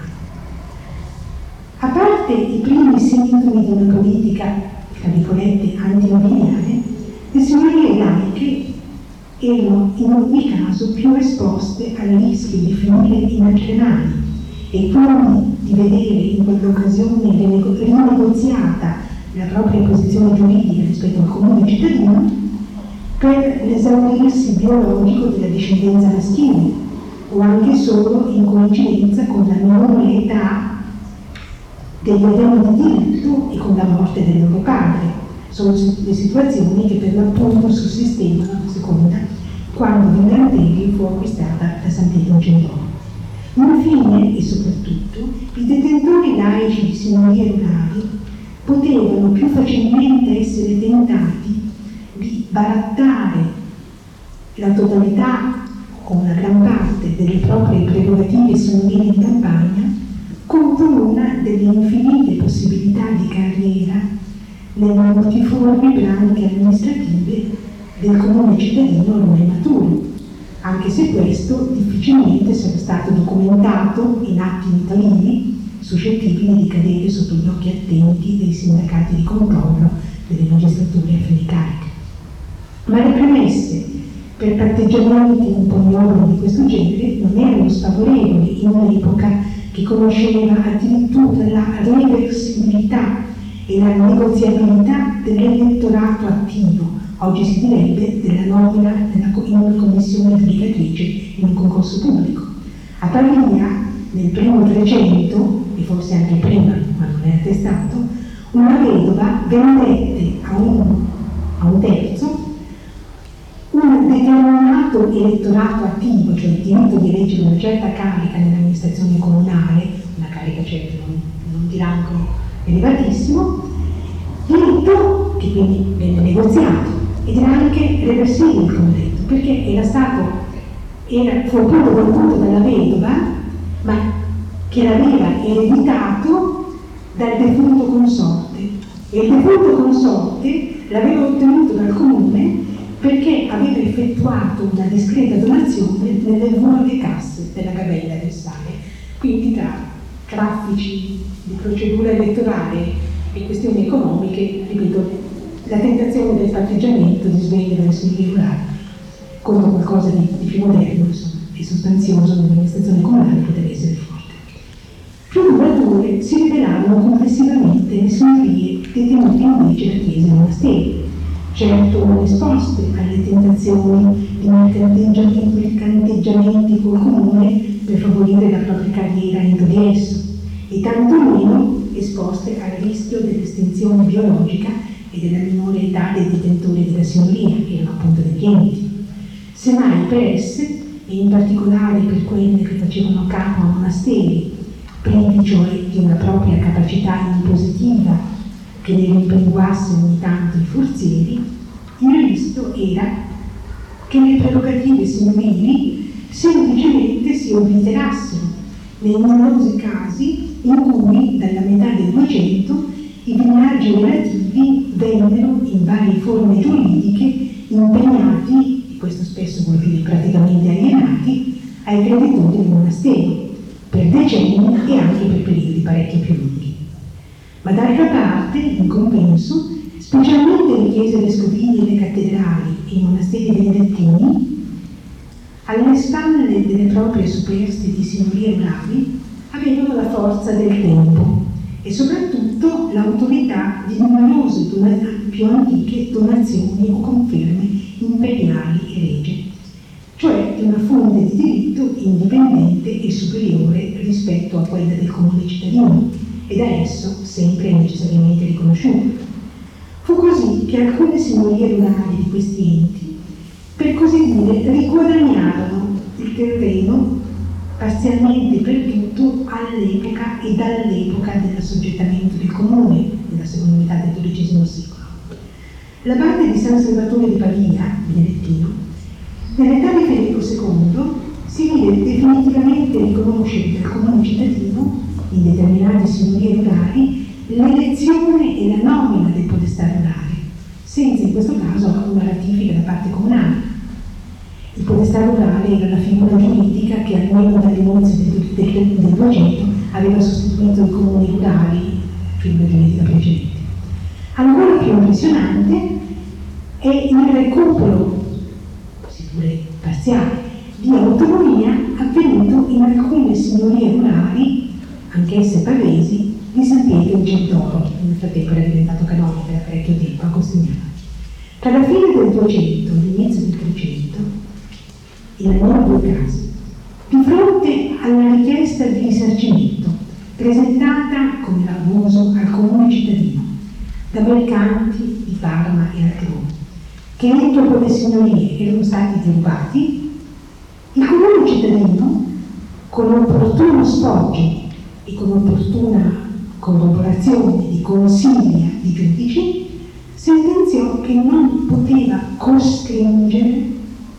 A parte i primi sintomi di una politica, tra virgolette, antimobiliare, le signorie laiche erano in ogni caso più esposte al rischio di finire inaccennati e quindi di vedere in quell'occasione rinegoziata la propria posizione giuridica rispetto al comune cittadino per l'esaurirsi biologico della discendenza maschile, o anche solo in coincidenza con la minore età degli aventi diritto e con la morte del loro padre. Sono le situazioni che per l'appunto sussistevano, a seconda, quando Brillanterio fu acquistata da San Pietro in Gerdolo. Infine, e soprattutto, i detentori laici di signorie rurali potevano più facilmente essere tentati di barattare la totalità o una gran parte delle proprie prerogative signorili in campagna contro una delle infinite possibilità di carriera nelle multiformi branche amministrative del comune cittadino ormai maturo, anche se questo difficilmente sarà stato documentato in atti notaili suscettibili di cadere sotto gli occhi attenti dei sindacati di controllo delle magistrature a fine carica. Ma le premesse per patteggiamenti un po' nuovi di questo genere non erano sfavorevoli in un'epoca che conosceva addirittura la reversibilità e la negoziabilità dell'elettorato attivo, oggi si direbbe della nomina in una commissione giudicatrice in un concorso pubblico. A Pavia, nel primo Trecento, e forse anche prima, ma non è attestato, una vedova vendette a un, a un terzo un determinato elettorato attivo, cioè il diritto di eleggere una certa carica nell'amministrazione comunale, una carica certo non, non di rango elevatissimo, diritto che quindi venne negoziato ed era anche reversibile, come detto, perché era stato, era, fu appunto voluto dalla vedova, ma che l'aveva ereditato dal defunto consorte, e il defunto consorte l'aveva ottenuto dal comune perché aveva effettuato una discreta donazione nelle vuote casse della Gabella del Sale. Quindi tra traffici di procedura elettorale e questioni economiche, ripeto, la tentazione del patteggiamento di svendere le sue rurali contro qualcosa di, di più moderno, insomma, e sostanzioso nell'amministrazione comunale poteva essere forte. Più durature si rivelarono complessivamente le signorie detenute invece da chiese e monasteri, certo non esposte alle tentazioni di mercanteggiamenti col comune per favorire la propria carriera entro di esso, e tantomeno esposte al rischio dell'estinzione biologica e della minore età dei detentori della signoria, che erano appunto degli enti. Semmai per esse, e in particolare per quelle che facevano capo a monasteri, privi cioè di una propria capacità impositiva che ne rimpinguasse ogni tanto i forzieri, il rischio era che le prerogative signorili semplicemente si obliterassero nei numerosi casi in cui dalla metà del Duecento i villaggi relativi vennero in varie forme giuridiche impegnati, e questo spesso vuol dire praticamente alienati, ai creditori del monastero per decenni e anche per periodi parecchio più lunghi. Ma d'altra parte, in compenso, specialmente le chiese vescovili e le cattedrali e i monasteri benedettini, alle spalle delle proprie superstiti signorie rurali, avevano la forza del tempo e soprattutto l'autorità di numerose più antiche donazioni o conferme imperiali e regie, cioè di una fonte di diritto indipendente e superiore rispetto a quella del comune cittadino e da esso sempre necessariamente riconosciuta. Fu così che alcune signorie rurali di questi enti, per così dire, riguadagnarono il terreno parzialmente perduto all'epoca e dall'epoca dell'assoggettamento del comune, nella seconda metà del dodicesimo secolo. L'abate di San Salvatore di Pavia, benedettino, nell'età di Federico secondo si vide definitivamente riconoscere dal comune cittadino, in determinate signorie rurali, l'elezione e la nomina del podestà rurale, senza in questo caso alcuna ratifica da parte comunale. Il podestà rurale era la figura giuridica che almeno dall'inizio del, del, del Duecento aveva sostituito i comuni rurali, figura giuridica precedente. Ancora più impressionante è il recupero, seppure parziale, di autonomia avvenuto in alcune signorie rurali, anch'esse pavesi, di San Pietro in Gentoro, nel frattempo era diventato canonico da parecchio tempo a Costignano. Tra la fine del Duecento e l'inizio del Trecento, in almeno due casi, di fronte alla richiesta di risarcimento presentata, come era uso, al comune cittadino da mercanti di Parma e altrove, che entro quelle signorie erano stati derubati, il comune cittadino, con opportuno sfoggio e con opportuna corroborazione di consiglia di giudici, sentenziò che non poteva costringere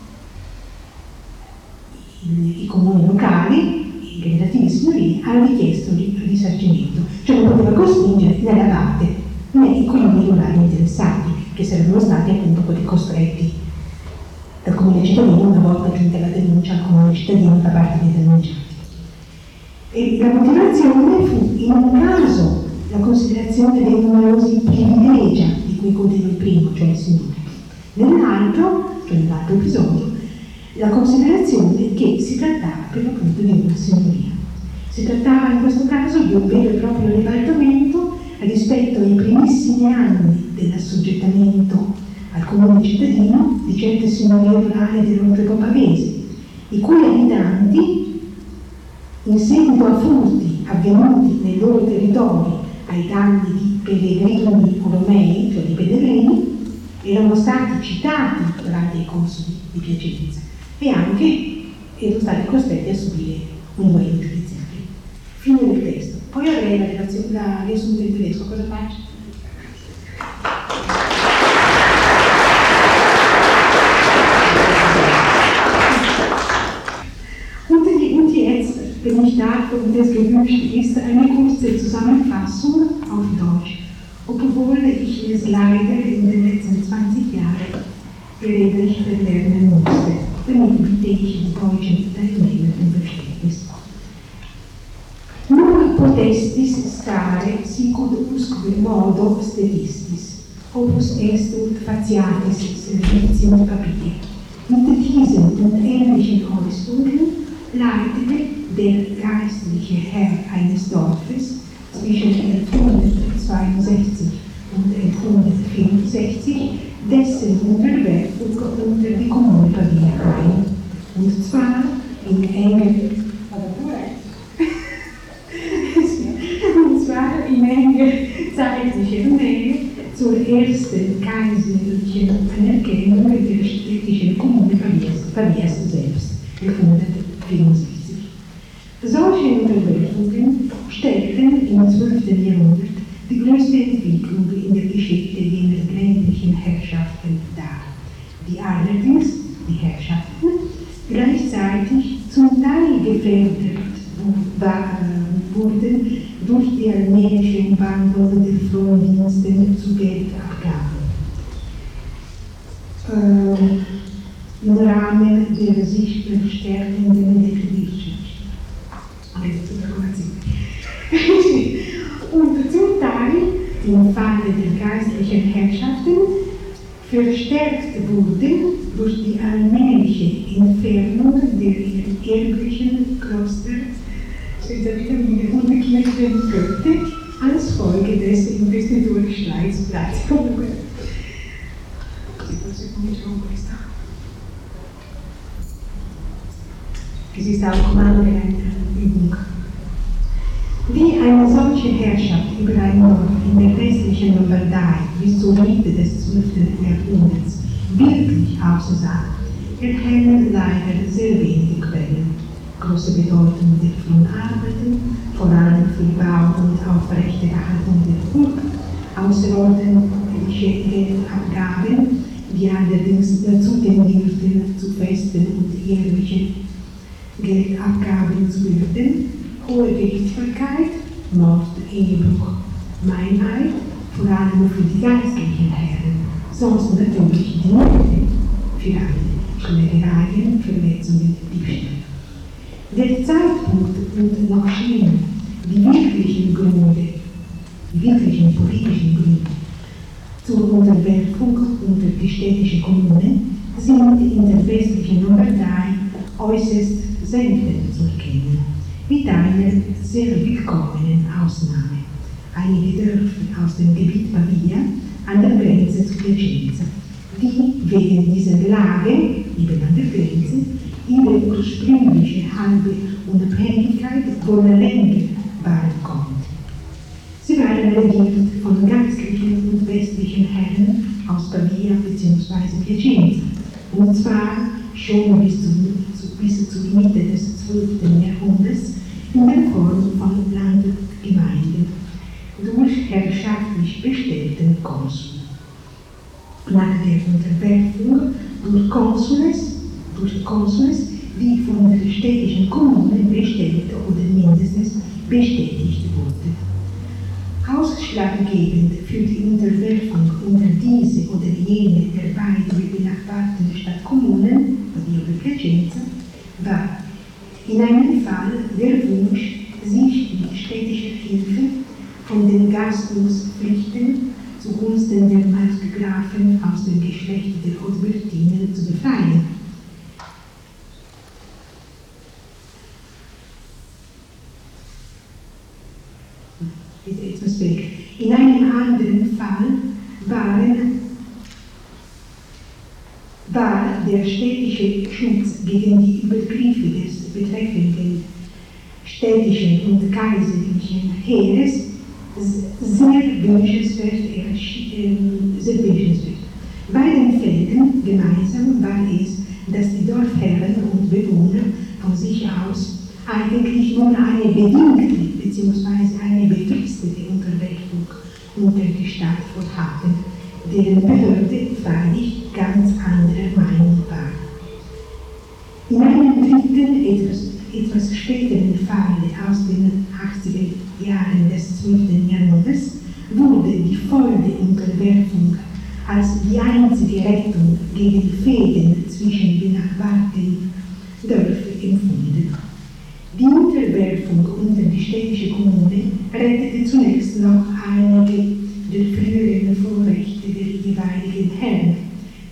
i comuni locali, i relativi signorie, alla richiesta di risarcimento, cioè non poteva costringere né l'abate né i comuni rurali interessati, che sarebbero stati appunto quelli costretti dal comune cittadino una volta giunta la denuncia al comune cittadino da parte dei denunciati. E la motivazione fu, in un caso, la considerazione dei numerosi privilegi di cui godeva il primo, cioè il Signore, nell'altro, cioè nell'altro episodio, la considerazione che si trattava per l'appunto di una signoria. Si trattava in questo caso di un vero e proprio ribaltamento rispetto ai primissimi anni dell'assoggettamento al comune cittadino di certe signorie rurali dell'Oltrepo pavese, i cui abitanti, in seguito a furti avvenuti nei loro territori ai danni di pellegrini romei, cioè di pellegrini, erano stati citati durante i consoli di Piacenza e anche erano stati costretti a subire un duello giudiziario. Fine del testo. Poi avrei la, relazione, la riassunta in tedesco. Cosa faccio? Bin ich davon des gewünscht ist, eine kurze Zusammenfassung auf Deutsch, obwohl ich es leider in den letzten zwanzig Jahren gelegentlich verlernen musste. Damit bitte ich die deutschen Teilnehmer um Verständnis. Nur potestis stare sicut usque modo stetistis, Opus est ut faciatis servitium Papier. Mit diesen und ähnlichen Äußerungen leitete der geistliche Herr eines Dorfes zwischen elfhundertzweiundsechzig und elfhundertvierundsechzig dessen Unterwerfung unter die Kommune Pavia ein, und zwar in enger und zwar in enger zeitlicher Nähe zur ersten kaiserlichen Anerkennung der städtischen Kommune Pavias selbst, elfhundertvierundsechzig. Solche Unterwerfungen stellten im zwölften Jahrhundert die größte Entwicklung in der Geschichte jener ländlichen Herrschaften dar, die allerdings, die Herrschaften, gleichzeitig zum Teil gefördert wurden durch die allmähliche Umwandlung der Frondienste zu Geldabgaben. Äh, Im Rahmen der sich verstärkenden Wirtschaft. Und zum Teil, im Falle der geistlichen Herrschaften, verstärkt wurden durch die allmähliche Entfernung der erblichen Kloster und der Kirche Götte als Folge des investitorischen Leitplatzes. Es ist auch mal eine Übung. Wie eine solche Herrschaft über ein Dorf in der westlichen Lombardei bis zur Mitte des zwölften Jahrhunderts wirklich aussah, erkennen leider sehr wenige Quellen. Große Bedeutung der Fronarbeiten, vor allem für Bau und Aufrechterhaltung der Burg, außerordentliche Geldabgaben, die allerdings dazu tendierten, zu festen und jährlichen Geldabgaben zu werden, hohe Gerichtsbarkeit, Mord, Ehebruch, Meineid, vor allem für die geistlichen Herren, sonst natürlich die Morde, für alle Schlägereien, Verletzungen, Diebstähle. Der Zeitpunkt und noch schlimmer, die wirklichen Gründe, die wirklichen politischen Gründe zur Unterwerfung unter die städtische Kommune sind in der westlichen Lombardei äußerst selten zu erkennen, mit einer sehr willkommenen Ausnahme. Einige Dörfer aus dem Gebiet Pavia an der Grenze zu Piacenza, die wegen dieser Lage, eben an der Grenze, ihre ursprüngliche halbe Unabhängigkeit wohl länger wahren konnte. Sie waren regiert von geistlichen und westlichen Herren aus Pavia bzw. Piacenza, und zwar schon bis, zu, zu, bis zur Mitte des zwölften Jahrhunderts in der Form von Landgemeinden durch herrschaftlich bestellten Konsuln. Nach der Unterwerfung durch Konsules, durch Konsules, die von der städtischen Kommune bestellt oder mindestens bestätigt wurde. Ausschlaggebend für die Unterwerfung unter diese oder jene der beiden benachbarten Stadtkommunen, Pavia oder Piacenza, war in einem Fall der Wunsch, sich mit städtischer Hilfe von den Gastungspflichten zugunsten der Markgrafen aus dem Geschlecht der Albertinen zu befreien. In einem anderen Fall waren, war der städtische Schutz gegen die Übergriffe des betreffenden städtischen und kaiserlichen Heeres sehr wünschenswert. Sehr wünschenswert. Bei den Fällen gemeinsam war es, dass die Dorfherren und Bewohner von sich aus eigentlich nur eine bedingte bzw. eine befristete Unterwerfung unter die Stadt vorhatten, deren Behörde freilich ganz anderer Meinung war. In einem dritten, etwas, etwas späteren Falle aus den achtziger Jahren des zwölften Jahrhunderts wurde die volle Unterwerfung als die einzige Rettung gegen die Fehden zwischen benachbarten Dörfern empfunden. Die Unterwerfung unter die städtische Kommune rettete zunächst noch einige der früheren Vorrechte der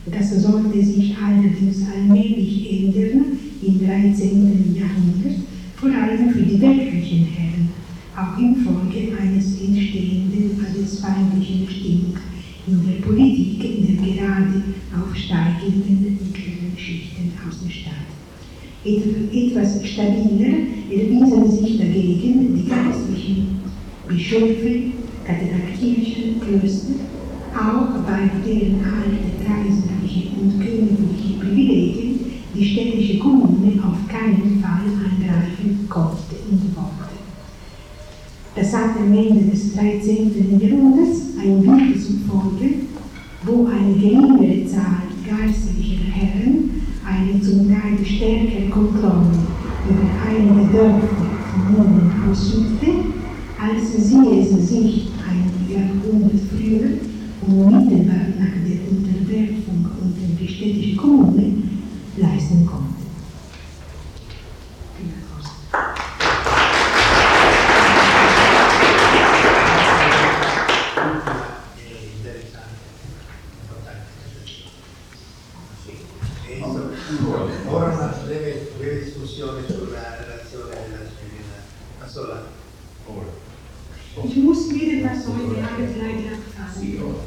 Das sollte sich allerdings allmählich ändern im dreizehnten Jahrhundert, vor allem für die weltlichen Herren, auch infolge eines entstehenden adelsfeindlichen Stimmung in der Politik der gerade aufsteigenden mittleren Schichten aus der Stadt. Etwas stabiler erwiesen sich dagegen die geistlichen Bischöfe, Kathedralkirchen, Klöster, auch weil deren alte kaiserliche und königliche Privilegien die städtische Kommune auf keinen Fall eingreifen konnte und wollte. Das hat am Ende des dreizehnten Jahrhunderts ein Bild zum Folge, wo eine geringere Zahl geistlicher Herren eine zum Teil stärkere Kontrolle über einige Dörfer Kommunen ausübte, als sie es sich ein Jahrhundert früher unmittelbar nach der Unterwerfung unter die städtische Kommune leisten konnte. Ora una breve, breve discussione sulla relazione della signorina Passola. Ich muss wieder was heute Abend leider abfahren.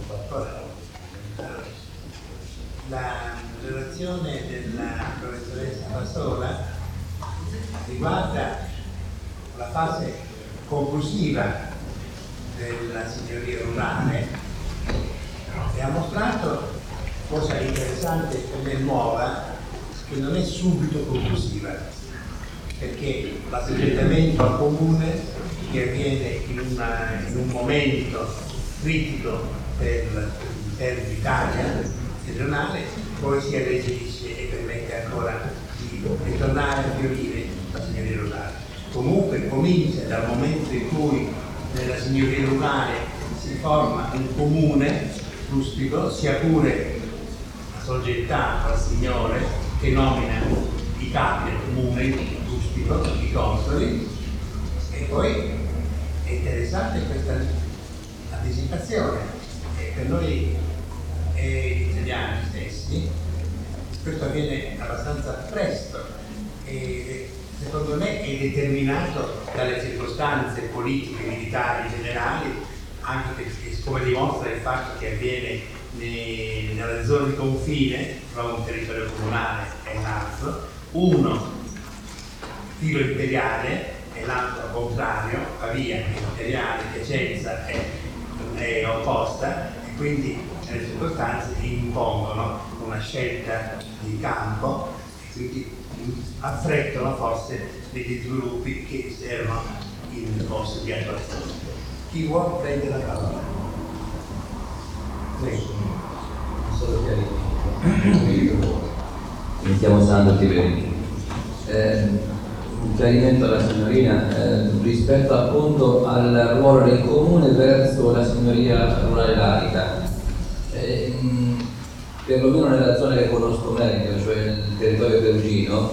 La relazione della professoressa Passola riguarda la fase conclusiva della signoria rurale e ha mostrato, cosa interessante e nuova, che non è subito conclusiva, perché l'assoggettamento al comune che avviene in, una, in un momento critico per l'intera Italia regionale poi si alleggerisce e permette ancora di ritornare a fiorire la signoria rurale. Comunque comincia dal momento in cui nella signoria rurale si forma un comune rustico, sia pure assoggettato al signore che nomina i capi del comune rustico, i consoli, e poi è interessante questa anticipazione, e per noi eh, italiani stessi questo avviene abbastanza presto e secondo me è determinato dalle circostanze politiche, militari, generali, anche perché, come dimostra il fatto che avviene nella zona di confine tra un territorio comunale e l'altro, uno filo imperiale e l'altro contrario, Pavia, imperiale, Piacenza è, è opposta, e quindi le circostanze impongono una scelta di campo e quindi affrettano forse degli sviluppi che servono in corso di attuazione. Chi vuole prendere la parola? Solo chiarimento. Mi chiamo Sandro Tiberini. Eh, un chiarimento alla signorina eh, rispetto appunto al ruolo del comune verso la signoria rurale laica. Eh, mh, perlomeno nella zona che conosco meglio, cioè nel territorio perugino.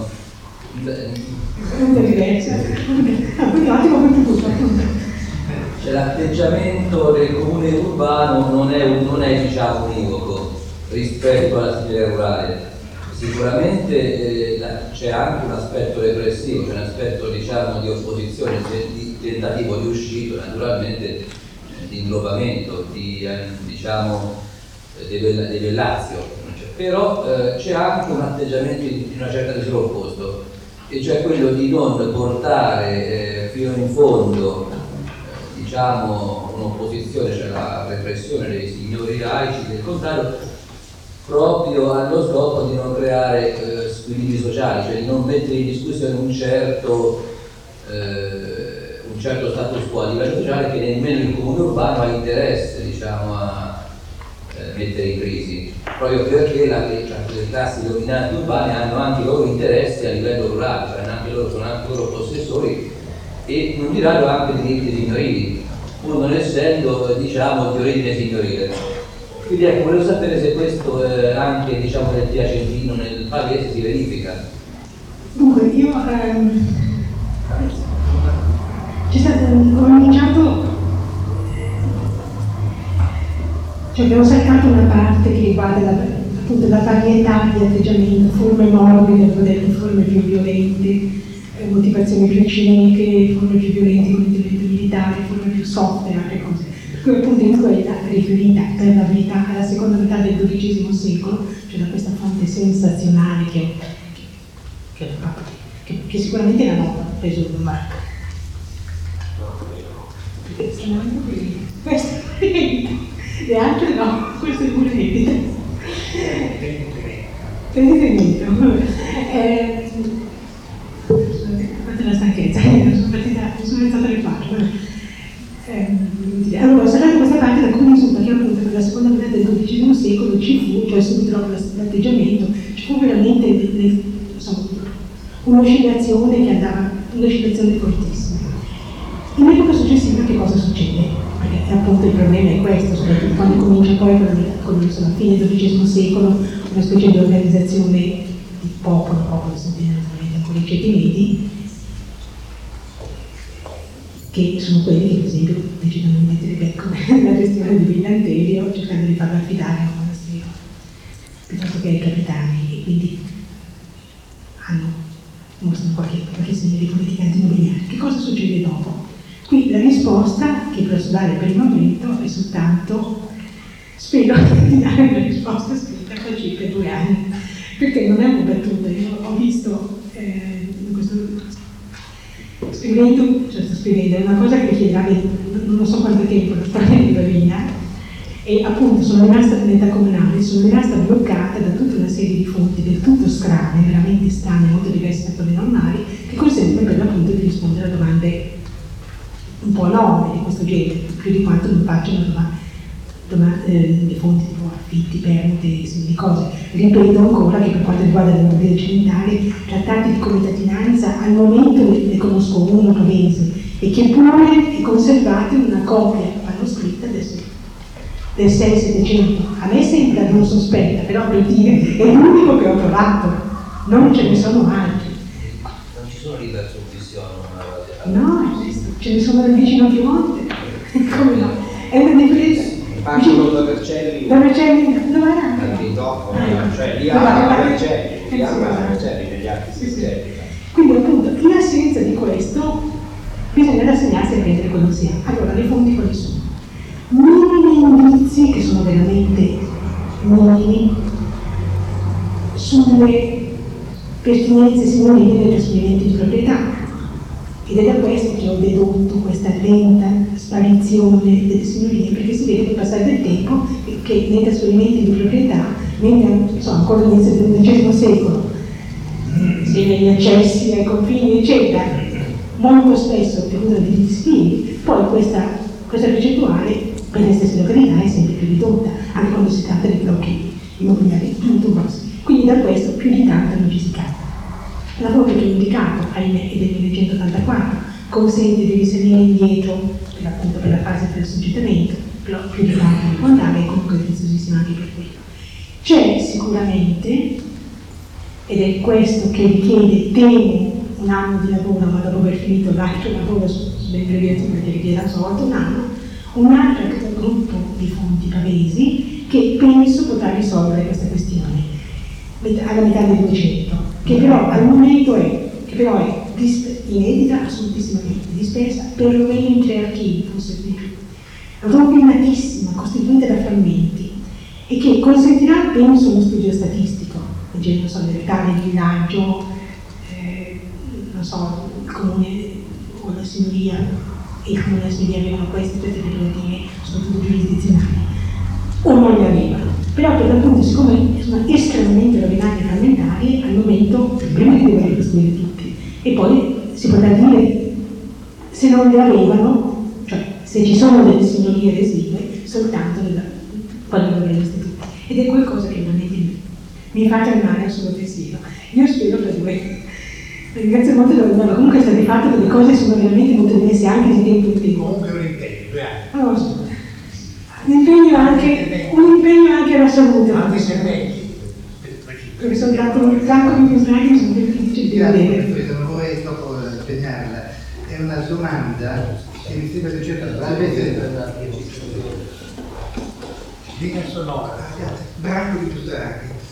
Cioè, l'atteggiamento del comune urbano non è, un, non è diciamo univoco rispetto alla signoria rurale. Sicuramente eh, la, c'è anche un aspetto repressivo, c'è un aspetto diciamo di opposizione, di tentativo di uscita, naturalmente eh, di inglobamento, di eh, diciamo eh, dell'azio, però eh, c'è anche un atteggiamento di una certa misura opposto, e cioè quello di non portare eh, fino in fondo eh, diciamo un'opposizione, cioè la repressione dei signori laici, del contrario, proprio allo scopo di non creare eh, squilibri sociali, cioè di non mettere in discussione un certo, eh, un certo status quo a livello sociale che nemmeno il comune urbano ha interesse diciamo, a eh, mettere in crisi, proprio perché la, le classi dominanti urbane hanno anche i loro interessi a livello rurale, cioè anche loro, sono anche loro possessori e non diranno anche diritti signorili, pur non essendo diciamo di origine signorile. Quindi ecco, volevo sapere se questo eh, anche diciamo nel Piacentino, nel Pavese si verifica. Dunque, io ehm, c'è stato, ho cominciato, cioè abbiamo saltato una parte che riguarda la, appunto la varietà di atteggiamento, forme morbide, ho detto forme più violente, eh, motivazioni più ciniche, forme più violente con l'intelletto militare, forme più soft e altre cose. Per cui appunto in quella riferita per la verità alla seconda metà del dodicesimo secolo, cioè da questa fonte sensazionale che, che, che, che sicuramente la nota preso da Marco. Questo le altre no, questo è pure edito. Tenete eh, la stanchezza, sono partita, sono alzata le facce. Eh, allora, ho saltato questa parte da cui risulta che appunto per la seconda metà del dodicesimo secolo ci fu, cioè subito dopo l'atteggiamento, ci fu veramente insomma, un'oscillazione che andava, un'oscillazione fortissima. In epoca successiva che cosa succede? Perché appunto il problema è questo, soprattutto quando comincia poi con, con insomma, fine del dodicesimo secolo, una specie di organizzazione di popolo, popolo si intende ancora i ceti medi, che sono quelli che per esempio decidono di mettere becco nella gestione di Villanterio, cercando di farlo affidare a un monastero, piuttosto che ai capitani, e quindi hanno, mostrano qualche, qualche segno di politicanti immobiliari. Che cosa succede dopo? Qui la risposta che posso dare per il momento è soltanto, spero di dare una risposta scritta fra circa due anni, perché non è una battuta. Io ho visto eh, in questo, scrivendo, cioè sto scrivendo, è una cosa che richiederà non so quanto tempo, la storia di Rovina, e appunto sono rimasta nell'età comunale, sono rimasta bloccata da tutta una serie di fonti del tutto strane, veramente strane, molto diverse da quelle normali, che consentono per l'appunto di rispondere a domande un po' enorme di questo genere, più di quanto non facciano doma, doma, eh, le fonti tipo affitti, perdite, simili cose. Ripeto ancora che per quanto riguarda le mobilità occidentali, trattati di comitatinanza al momento ne, ne conosco uno pavese e che pure è conservato in una copia manoscritta del, del sei settecento. A me sembra non sospetta, però per dire è l'unico che ho trovato, non ce ne sono altri. Non ci sono libri su visione? No, ce ne sono nel vicino Piemonte. Come no? È una differenza. Partono da Vercelli. Da Vercelli, dove era? Anche dopo, Ah, cioè lì dove ha era? Vercelli, lì Eh, ha sì, Vercelli, negli altri sì, sì. Vercelli. Quindi appunto, in assenza di questo, bisogna rassegnarsi a prendere quello che sia. Allora, le fonti quali sono? Minimi indizi, che sono veramente minimi, sulle pertinenze signorili dei trasferimenti di proprietà. Ed è da questo che ho dedotto questa lenta sparizione delle signorie, perché si vede col passare del tempo che nei trasferimenti di proprietà, mentre insomma, ancora all'inizio del undicesimo secolo, insieme agli accessi, ai confini, eccetera, molto spesso ottenuto diritti civili, poi questa, questa percentuale per le stesse località è sempre più ridotta, anche quando si tratta di blocchi immobiliari molto grossi. Quindi da questo più di tanto non ci si cade. La voce che ho indicato, ahimè, è del millenovecentottantaquattro, consente di risalire indietro, per, appunto per la fase del suscitamento, però più di tanto non può andare, è comunque preziosissima anche per quello. C'è sicuramente, ed è questo che richiede, temo, un anno di lavoro, ma dopo aver finito l'altro lavoro sulle abbreviazioni che richiede solo un anno, un altro gruppo di fonti pavesi che penso potrà risolvere questa questione alla metà del Novecento, che però al momento è, che però è inedita, assolutissimamente dispersa, perlomeno in tre archivi, forse di più, rovinatissima, costituita da frammenti, e che consentirà, penso, uno studio statistico, leggendo non so, l'età del villaggio, eh, non so, il comune o la signoria, e il comune e la signoria avevano queste queste prerogative, soprattutto giurisdizionali, o non le avevano. Però per l'appunto, siccome sono estremamente rovinati e frammentari, al momento prima li devono ricostruire tutti e poi si potrà dire se non le avevano, cioè se ci sono delle signorie residuе, soltanto quando lo avremo tutti. Ed è qualcosa che veramente mi, mi fa tremare al solo pensiero. Io spero per voi. Ringrazio molto per averlo. Comunque sta di fatto che le cose sono veramente molto diverse anche di tempo in tempo. Comunque un impegno, due anni. Allora, un impegno anche, un impegno anche alla salute. Anche se vecchi. Perché sono tanto un sacco di contrari che sono difficili di Grazie, vedere. questo non vorrei troppo impegnarla. È una domanda che mi sembra che cerca Dica sonora. Branco di Putraki.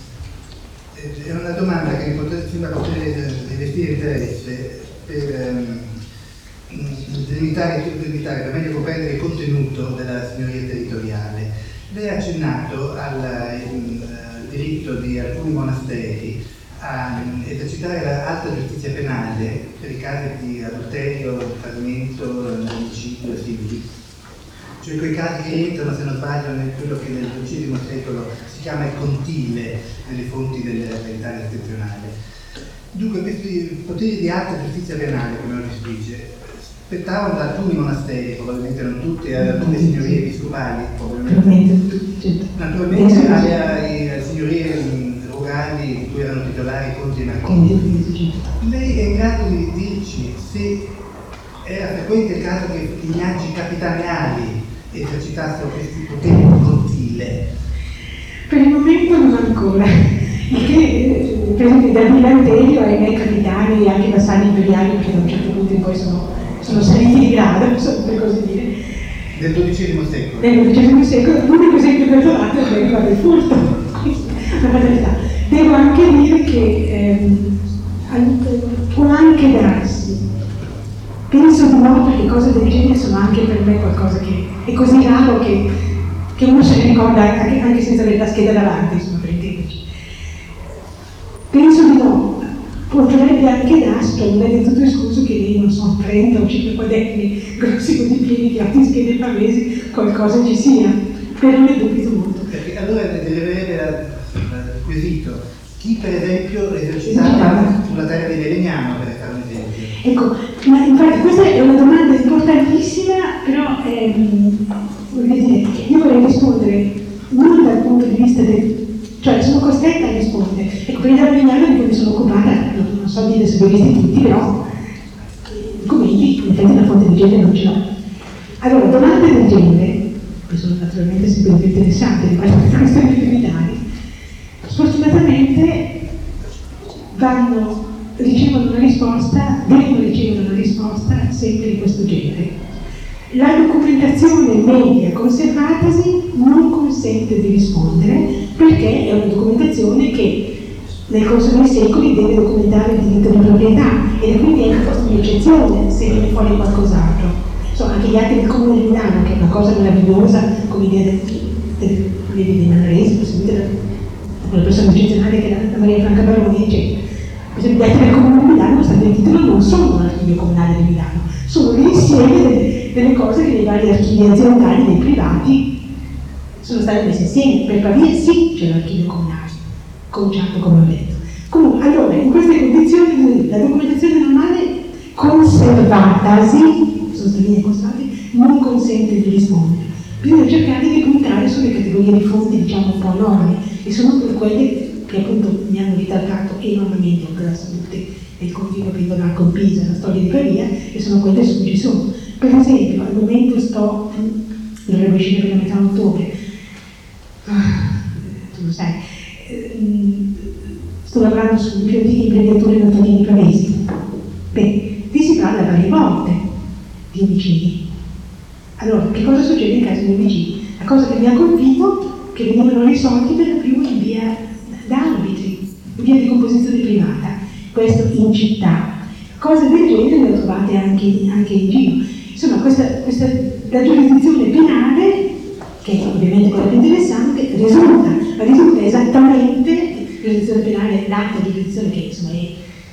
è una domanda che mi potrebbe, sembra poter rivestire interesse per um, delimitare, delimitare, per meglio comprendere il contenuto della signoria territoriale. Lei ha accennato al um, diritto di alcuni monasteri a um, esercitare l'alta giustizia penale per i casi di adulterio, tradimento, omicidio, simili. Cioè quei casi che entrano, se non sbaglio, in quello che nel dodicesimo secolo si chiama il contile nelle fonti dell'Italia settentrionale. Dunque questi poteri di alta giustizia penale, come lo si dice, spettavano ad alcuni monasteri, probabilmente non tutti, ad alcune signorie episcopali, probabilmente. Naturalmente alle signorie rurali di cui erano titolari i conti marchesi. Lei è in grado di dirci se era frequente il caso che i lignaggi capitaneali esercitassero questi poteri di contile? Per il momento non ancora. Il che, per esempio, da Milanterio ai miei capitani e anche vassalli imperiali, perché da un certo punto in poi sono, sono saliti di grado, per così dire. Del dodicesimo secolo. Del dodicesimo secolo, l'unico esempio perdonato è quello del furto, la fatalità. Devo anche dire che ehm, può anche darsi. Penso di no, perché cose del genere sono anche per me qualcosa che è così raro che, che uno se ne ricorda anche, anche senza avere la scheda davanti, insomma, per intenderci. Penso di no, potrebbe anche darsi, non è del tutto escluso che lei, non so, trenta o cinque quaderni grossi così pieni di altre schede pavesi, qualcosa ci sia, però ne dubito molto. Perché allora deve avere il quesito, chi per esempio esercitava sulla terra di Legnano, per fare un esempio? Ecco, ma infatti questa è una domanda importantissima, però ehm, voglio dire, io vorrei rispondere non dal punto di vista del, cioè sono costretta a rispondere. Ecco, per esempio Legnano di cui mi sono occupata, non, non so dire se li ho visti tutti, però documenti, in effetti una fonte di genere non ce l'ho. Allora, domande del genere, che sono naturalmente sempre più interessanti riguardo a queste militari, sfortunatamente vanno, ricevono una risposta, devono ricevere una risposta sempre di questo genere. La documentazione media conservatasi non consente di rispondere perché è una documentazione che nel corso dei secoli deve documentare il diritto di proprietà e quindi è un posto di eccezione se viene fuori qualcos'altro. Insomma, anche gli atti del Comune di Milano, che è una cosa meravigliosa, come idea del, del, del, dei Manresi, seguita da una persona eccezionale che era Maria Franca Baroni, eccetera. Per esempio, gli atti del Comune di Milano, stati in titolo, non sono l'archivio comunale di Milano, sono l'insieme delle, delle cose che nei vari archivi aziendali dei privati sono state messe insieme. Per Pavia sì c'è l'archivio comunale, conciato come ho detto. Comunque, allora, in queste condizioni la documentazione normale conservatasi, sottolineo conservati, non consente di rispondere. Bisogna cercare di puntare sulle categorie di fonti, diciamo, un po' enormi, e sono quelle che appunto mi hanno ritardato enormemente per la salute e il convivio che dovrà con Pisa, la storia di Pavia, e sono quelle su cui ci sono. Per esempio, al momento sto, dovrebbe uscire per la metà ottobre, tu lo sai, sto lavorando su più antiche imprenditori notoriamente pavesi. Beh, lì si parla varie volte di omicidi. Allora, che cosa succede in caso di omicidi? La cosa che mi ha colpito è che venivano risolti per lo più in via d'arbitri, in via di composizione privata, questo in città. Cose del genere le ho trovate anche, anche in giro. Insomma, questa, questa, la giurisdizione penale, che è ovviamente quella più interessante, risulta, ma risulta esattamente, la giurisdizione penale, l'atto di giurisdizione che insomma è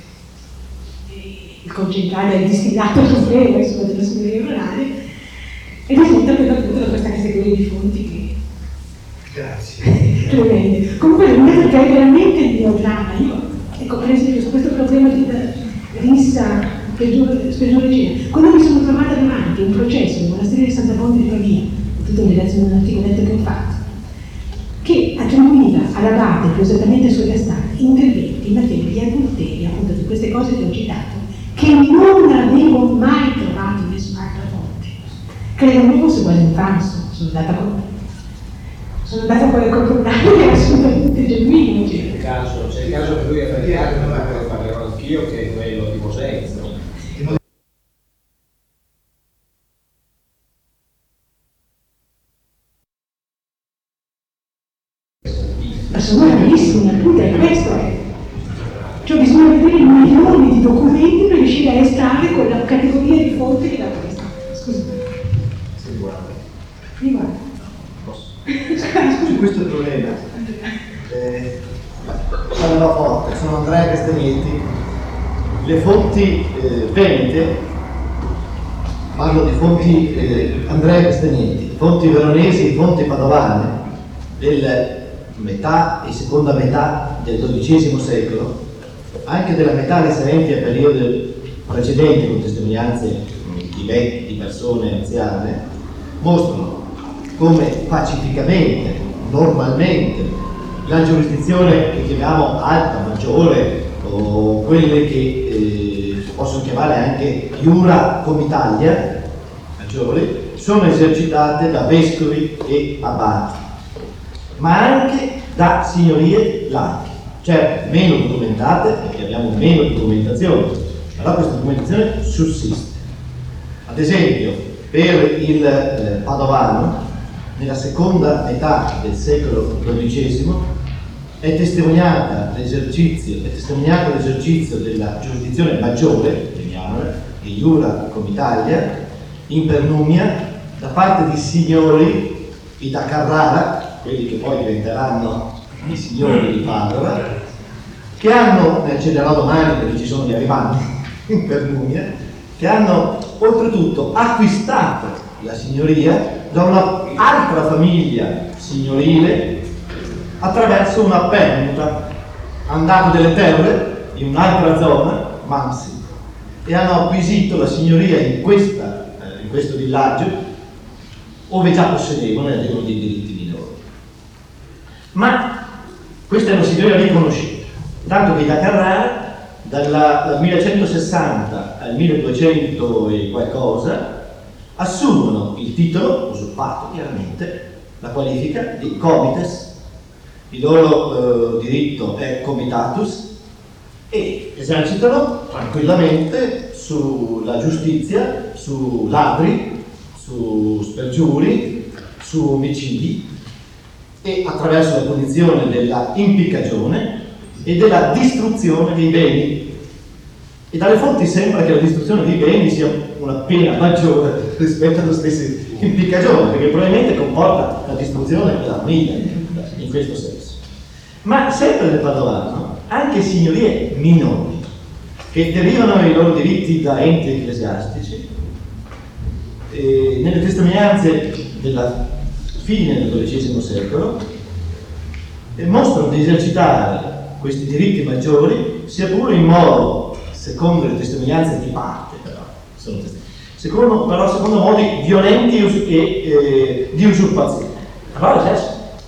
il concentrato, il distillato supremo insomma, della signoria rurale, e risulta per l'appunto da questa categoria di fonti che grazie. Tremende. Comunque non è perché è veramente il mio dramma. Io, ecco, per esempio, su questo problema di rissa, speggiore, quando mi sono trovata davanti a un processo nel monastero di Santa Ponte di Pavia, tutto in relazione a un articoletto che ho fatto, che attribuiva all'abate, più esattamente ai suoi castani, interventi in materia di adulterio, appunto di queste cose che ho citato, che non avevo mai trovato in nessun'altra fonte. Credo che fosse quasi un falso, sono andata con sono andata poi a concordare che era assolutamente genuino. C'è il caso, c'è il caso che lui ha praticato, ne parlerò anch'io, che è quello di Mosenza. Ma sono bravissimi, appunto è questo. bisogna vedere i milioni di documenti per riuscire a estrarre quella categoria di fonte che da questa. Scusa. Sì, guarda. Riguarda. Posso? Su questo problema, eh, sono forte, sono Andrea Castagnetti. Le fonti eh, venete, parlo di fonti eh, Andrea Castagnetti, fonti veronesi, fonti padovane del metà e seconda metà del dodicesimo secolo, anche della metà risalenti a periodi precedenti con testimonianze di vecchi, di persone anziane, mostrano come pacificamente, normalmente, la giurisdizione che chiamiamo alta, maggiore, o quelle che eh, si possono chiamare anche iura comitalia, maggiori, sono esercitate da vescovi e abati, ma anche da signorie laiche, certo meno documentate, perché abbiamo meno documentazione, però questa documentazione sussiste. Ad esempio, per il eh, padovano, nella seconda metà del secolo dodicesimo, è testimoniata l'esercizio, è testimoniato l'esercizio della giurisdizione maggiore, chiamiamola, di iura comitalia, in Pernumia, da parte di signori di da Carrara, quelli che poi diventeranno i signori di Padova, che hanno, ne accederò domani perché ci sono gli arrivanti in Pernumia, che hanno oltretutto acquistato la signoria da un'altra famiglia signorile attraverso una permuta, andato delle terre in un'altra zona, Mansi, e hanno acquisito la signoria in, questa, eh, in questo villaggio, ove già possedevano e avevano dei diritti minori. Ma questa è una signoria riconosciuta, tanto che da Carrara, dalla, dal millecentosessanta al milleduecento e qualcosa, assumono il titolo, usurpato chiaramente, la qualifica di comites. Il loro eh, diritto è comitatus e esercitano tranquillamente sulla giustizia, su ladri, su spergiuri, su omicidi e attraverso la punizione della impiccagione e della distruzione dei beni. E dalle fonti sembra che la distruzione dei beni sia una pena maggiore rispetto allo stesso impiccagione, perché probabilmente comporta la distruzione della famiglia in questo senso. Ma sempre nel padovano, anche signorie minori, che derivano i loro diritti da enti ecclesiastici, e nelle testimonianze della fine del dodicesimo secolo, e mostrano di esercitare questi diritti maggiori, sia pure in modo, secondo le testimonianze di parte, però, sono secondo, però secondo modi violenti e, e di usurpazione. Però l'esercito.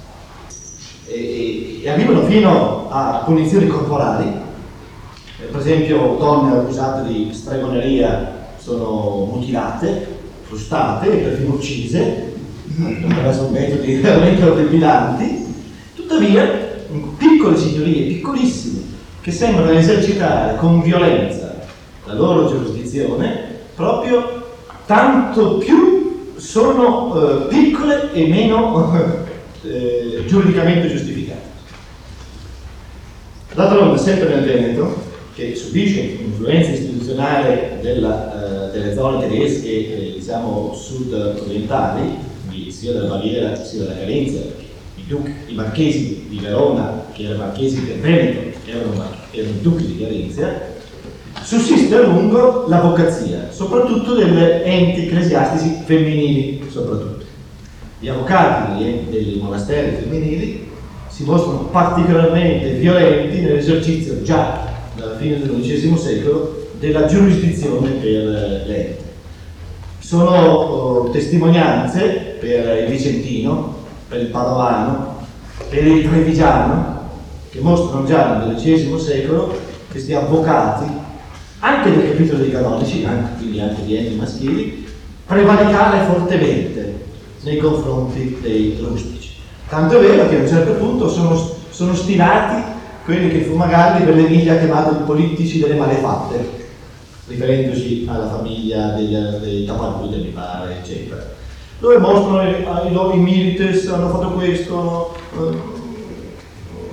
E, e arrivano fino a punizioni corporali, eh, per esempio donne accusate di stregoneria sono mutilate, frustate e perfino uccise attraverso metodi veramente orripilanti. Tuttavia piccole signorie, piccolissime, che sembrano esercitare con violenza la loro giurisdizione, proprio tanto più sono eh, piccole e meno eh, giuridicamente giustificate. D'altronde, sempre nel Veneto, che subisce l'influenza istituzionale della, eh, delle zone tedesche, eh, diciamo sud-orientali, sia della Baviera sia della Carinzia, i duchi, i marchesi di Verona, che erano marchesi del Veneto, erano, erano duchi di Carinzia, sussiste a lungo l'avvocazia, soprattutto degli enti ecclesiastici femminili, soprattutto. Gli avvocati degli enti dei monasteri femminili si mostrano particolarmente violenti nell'esercizio già dalla fine del dodicesimo secolo della giurisdizione per l'ente. Sono oh, testimonianze per il vicentino, per il padovano, per il trevigiano, che mostrano già nel dodicesimo secolo questi avvocati, anche del capitolo dei canonici, anche, quindi anche di enti maschili, prevaricare fortemente nei confronti dei rustici. Tanto è vero che a un certo punto sono, sono stilati quelli che Fumagalli per l'Emilia ha chiamato i politici delle malefatte, riferendosi alla famiglia dei, dei Capalude, mi pare, eccetera, dove mostrano i, i loro milites hanno fatto questo, hanno,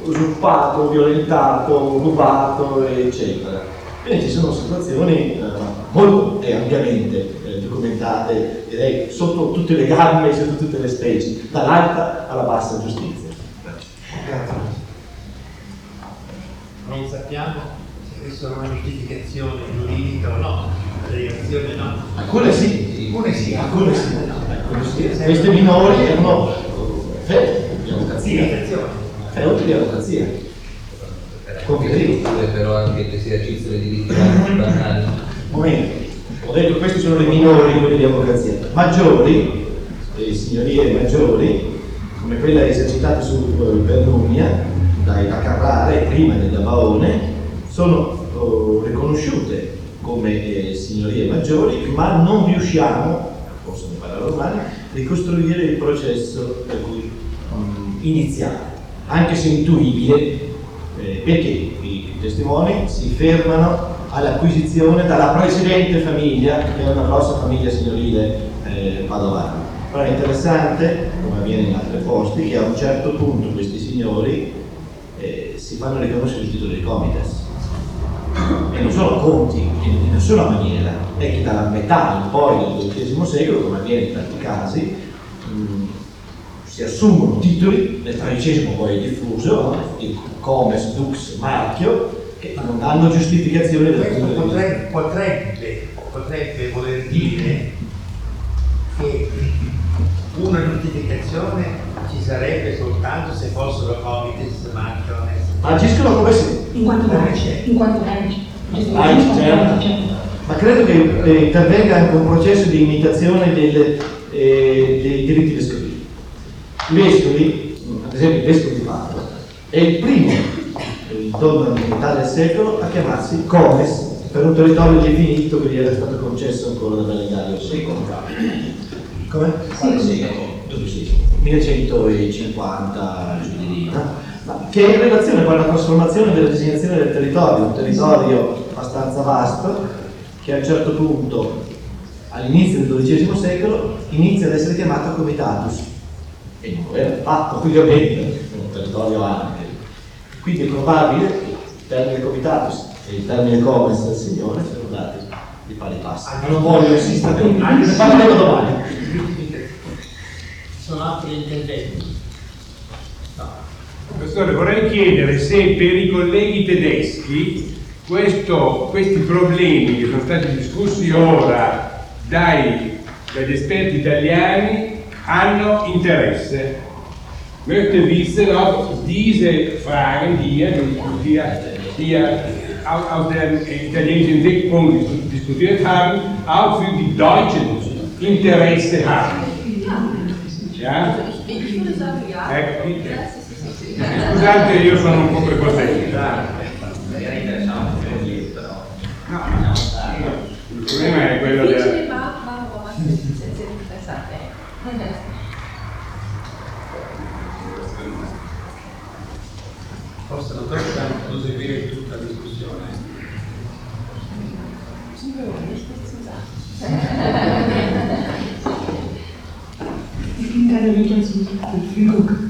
usurpato, violentato, rubato, eccetera. Quindi ci sono situazioni eh, molto e ampiamente eh, documentate, direi, sotto tutte le gambe, sotto tutte le specie, dall'alta alla bassa giustizia. Grazie. Non sappiamo se questa è una giustificazione giuridica o no, la delegazione no. Alcune sì, Alcune sì, alcune sì. Alcune sì. Queste minori erano feudo di avvocazia. Delegazione. Feudo di avvocazia. Conferito. Però anche l'esercizio dei diritti banali. Momento, ho detto questi sono le minori, quelle di avvocazia. Maggiori, le signorie maggiori, come quella esercitata su per Numia, dai da Carrare, prima del Gabaone, sono oh, riconosciute come eh, signorie maggiori, ma non riusciamo, forse in parola romana, a ricostruire il processo per cui um, iniziale, anche se intuibile, eh, perché i testimoni si fermano all'acquisizione dalla precedente famiglia, che è una grossa famiglia signorile eh, padovana. Però è interessante, come avviene in altri posti, che a un certo punto questi signori eh, si fanno riconoscere il titolo di comites. E non sono conti in nessuna maniera, è che dalla metà in poi del dodicesimo secolo, come avviene in tanti casi, mh, si assumono titoli, nel tredicesimo poi è diffuso, il comes, dux, marchio, che non danno giustificazione del Questo punto di vista. potrebbe, potrebbe, potrebbe voler dire che una giustificazione ci sarebbe soltanto se fossero comites, marchio, Agiscono come se In quanto laici, in quanto laici. Ah, certo. Ma credo che eh, intervenga anche un processo di imitazione del, eh, dei diritti vescovili. I vescovi, ad esempio il vescovo di Padova, è il primo, intorno alla metà del secolo, a chiamarsi comes per un territorio definito che gli era stato concesso ancora da Belegario secondo. Come? Sì. millecentocinquanta giù di lì, no? Ma che è in relazione con la trasformazione della designazione del territorio, un territorio abbastanza vasto che a un certo punto, all'inizio del dodicesimo secolo, inizia ad essere chiamato comitatus, e non lo era fatto ovviamente, un territorio ampio. Quindi è probabile che il termine comitatus e il termine comes del Signore siano dati di pari passo. Non voglio insistere, ne parleremo domani. Sono altri interventi. Professore, vorrei chiedere se per i colleghi tedeschi questo, questi problemi che sono stati discussi ora dai, dagli esperti italiani hanno interesse. Möchte wissen, ob diese Fragen, die hier, die aus, aus dem italienischen Sichtpunkt diskutiert haben, auch für die Deutschen Interesse haben. Ja? Ich würde sagen, ja. Ecco, scusate, io sono un po' prepotente. No, no. Il problema è quello del... Difficile, ma vado avanti senza interessante. Forse non dobbiamo proseguire tutta la discussione. Ich bin keine Mietersüchtige, Verfügung.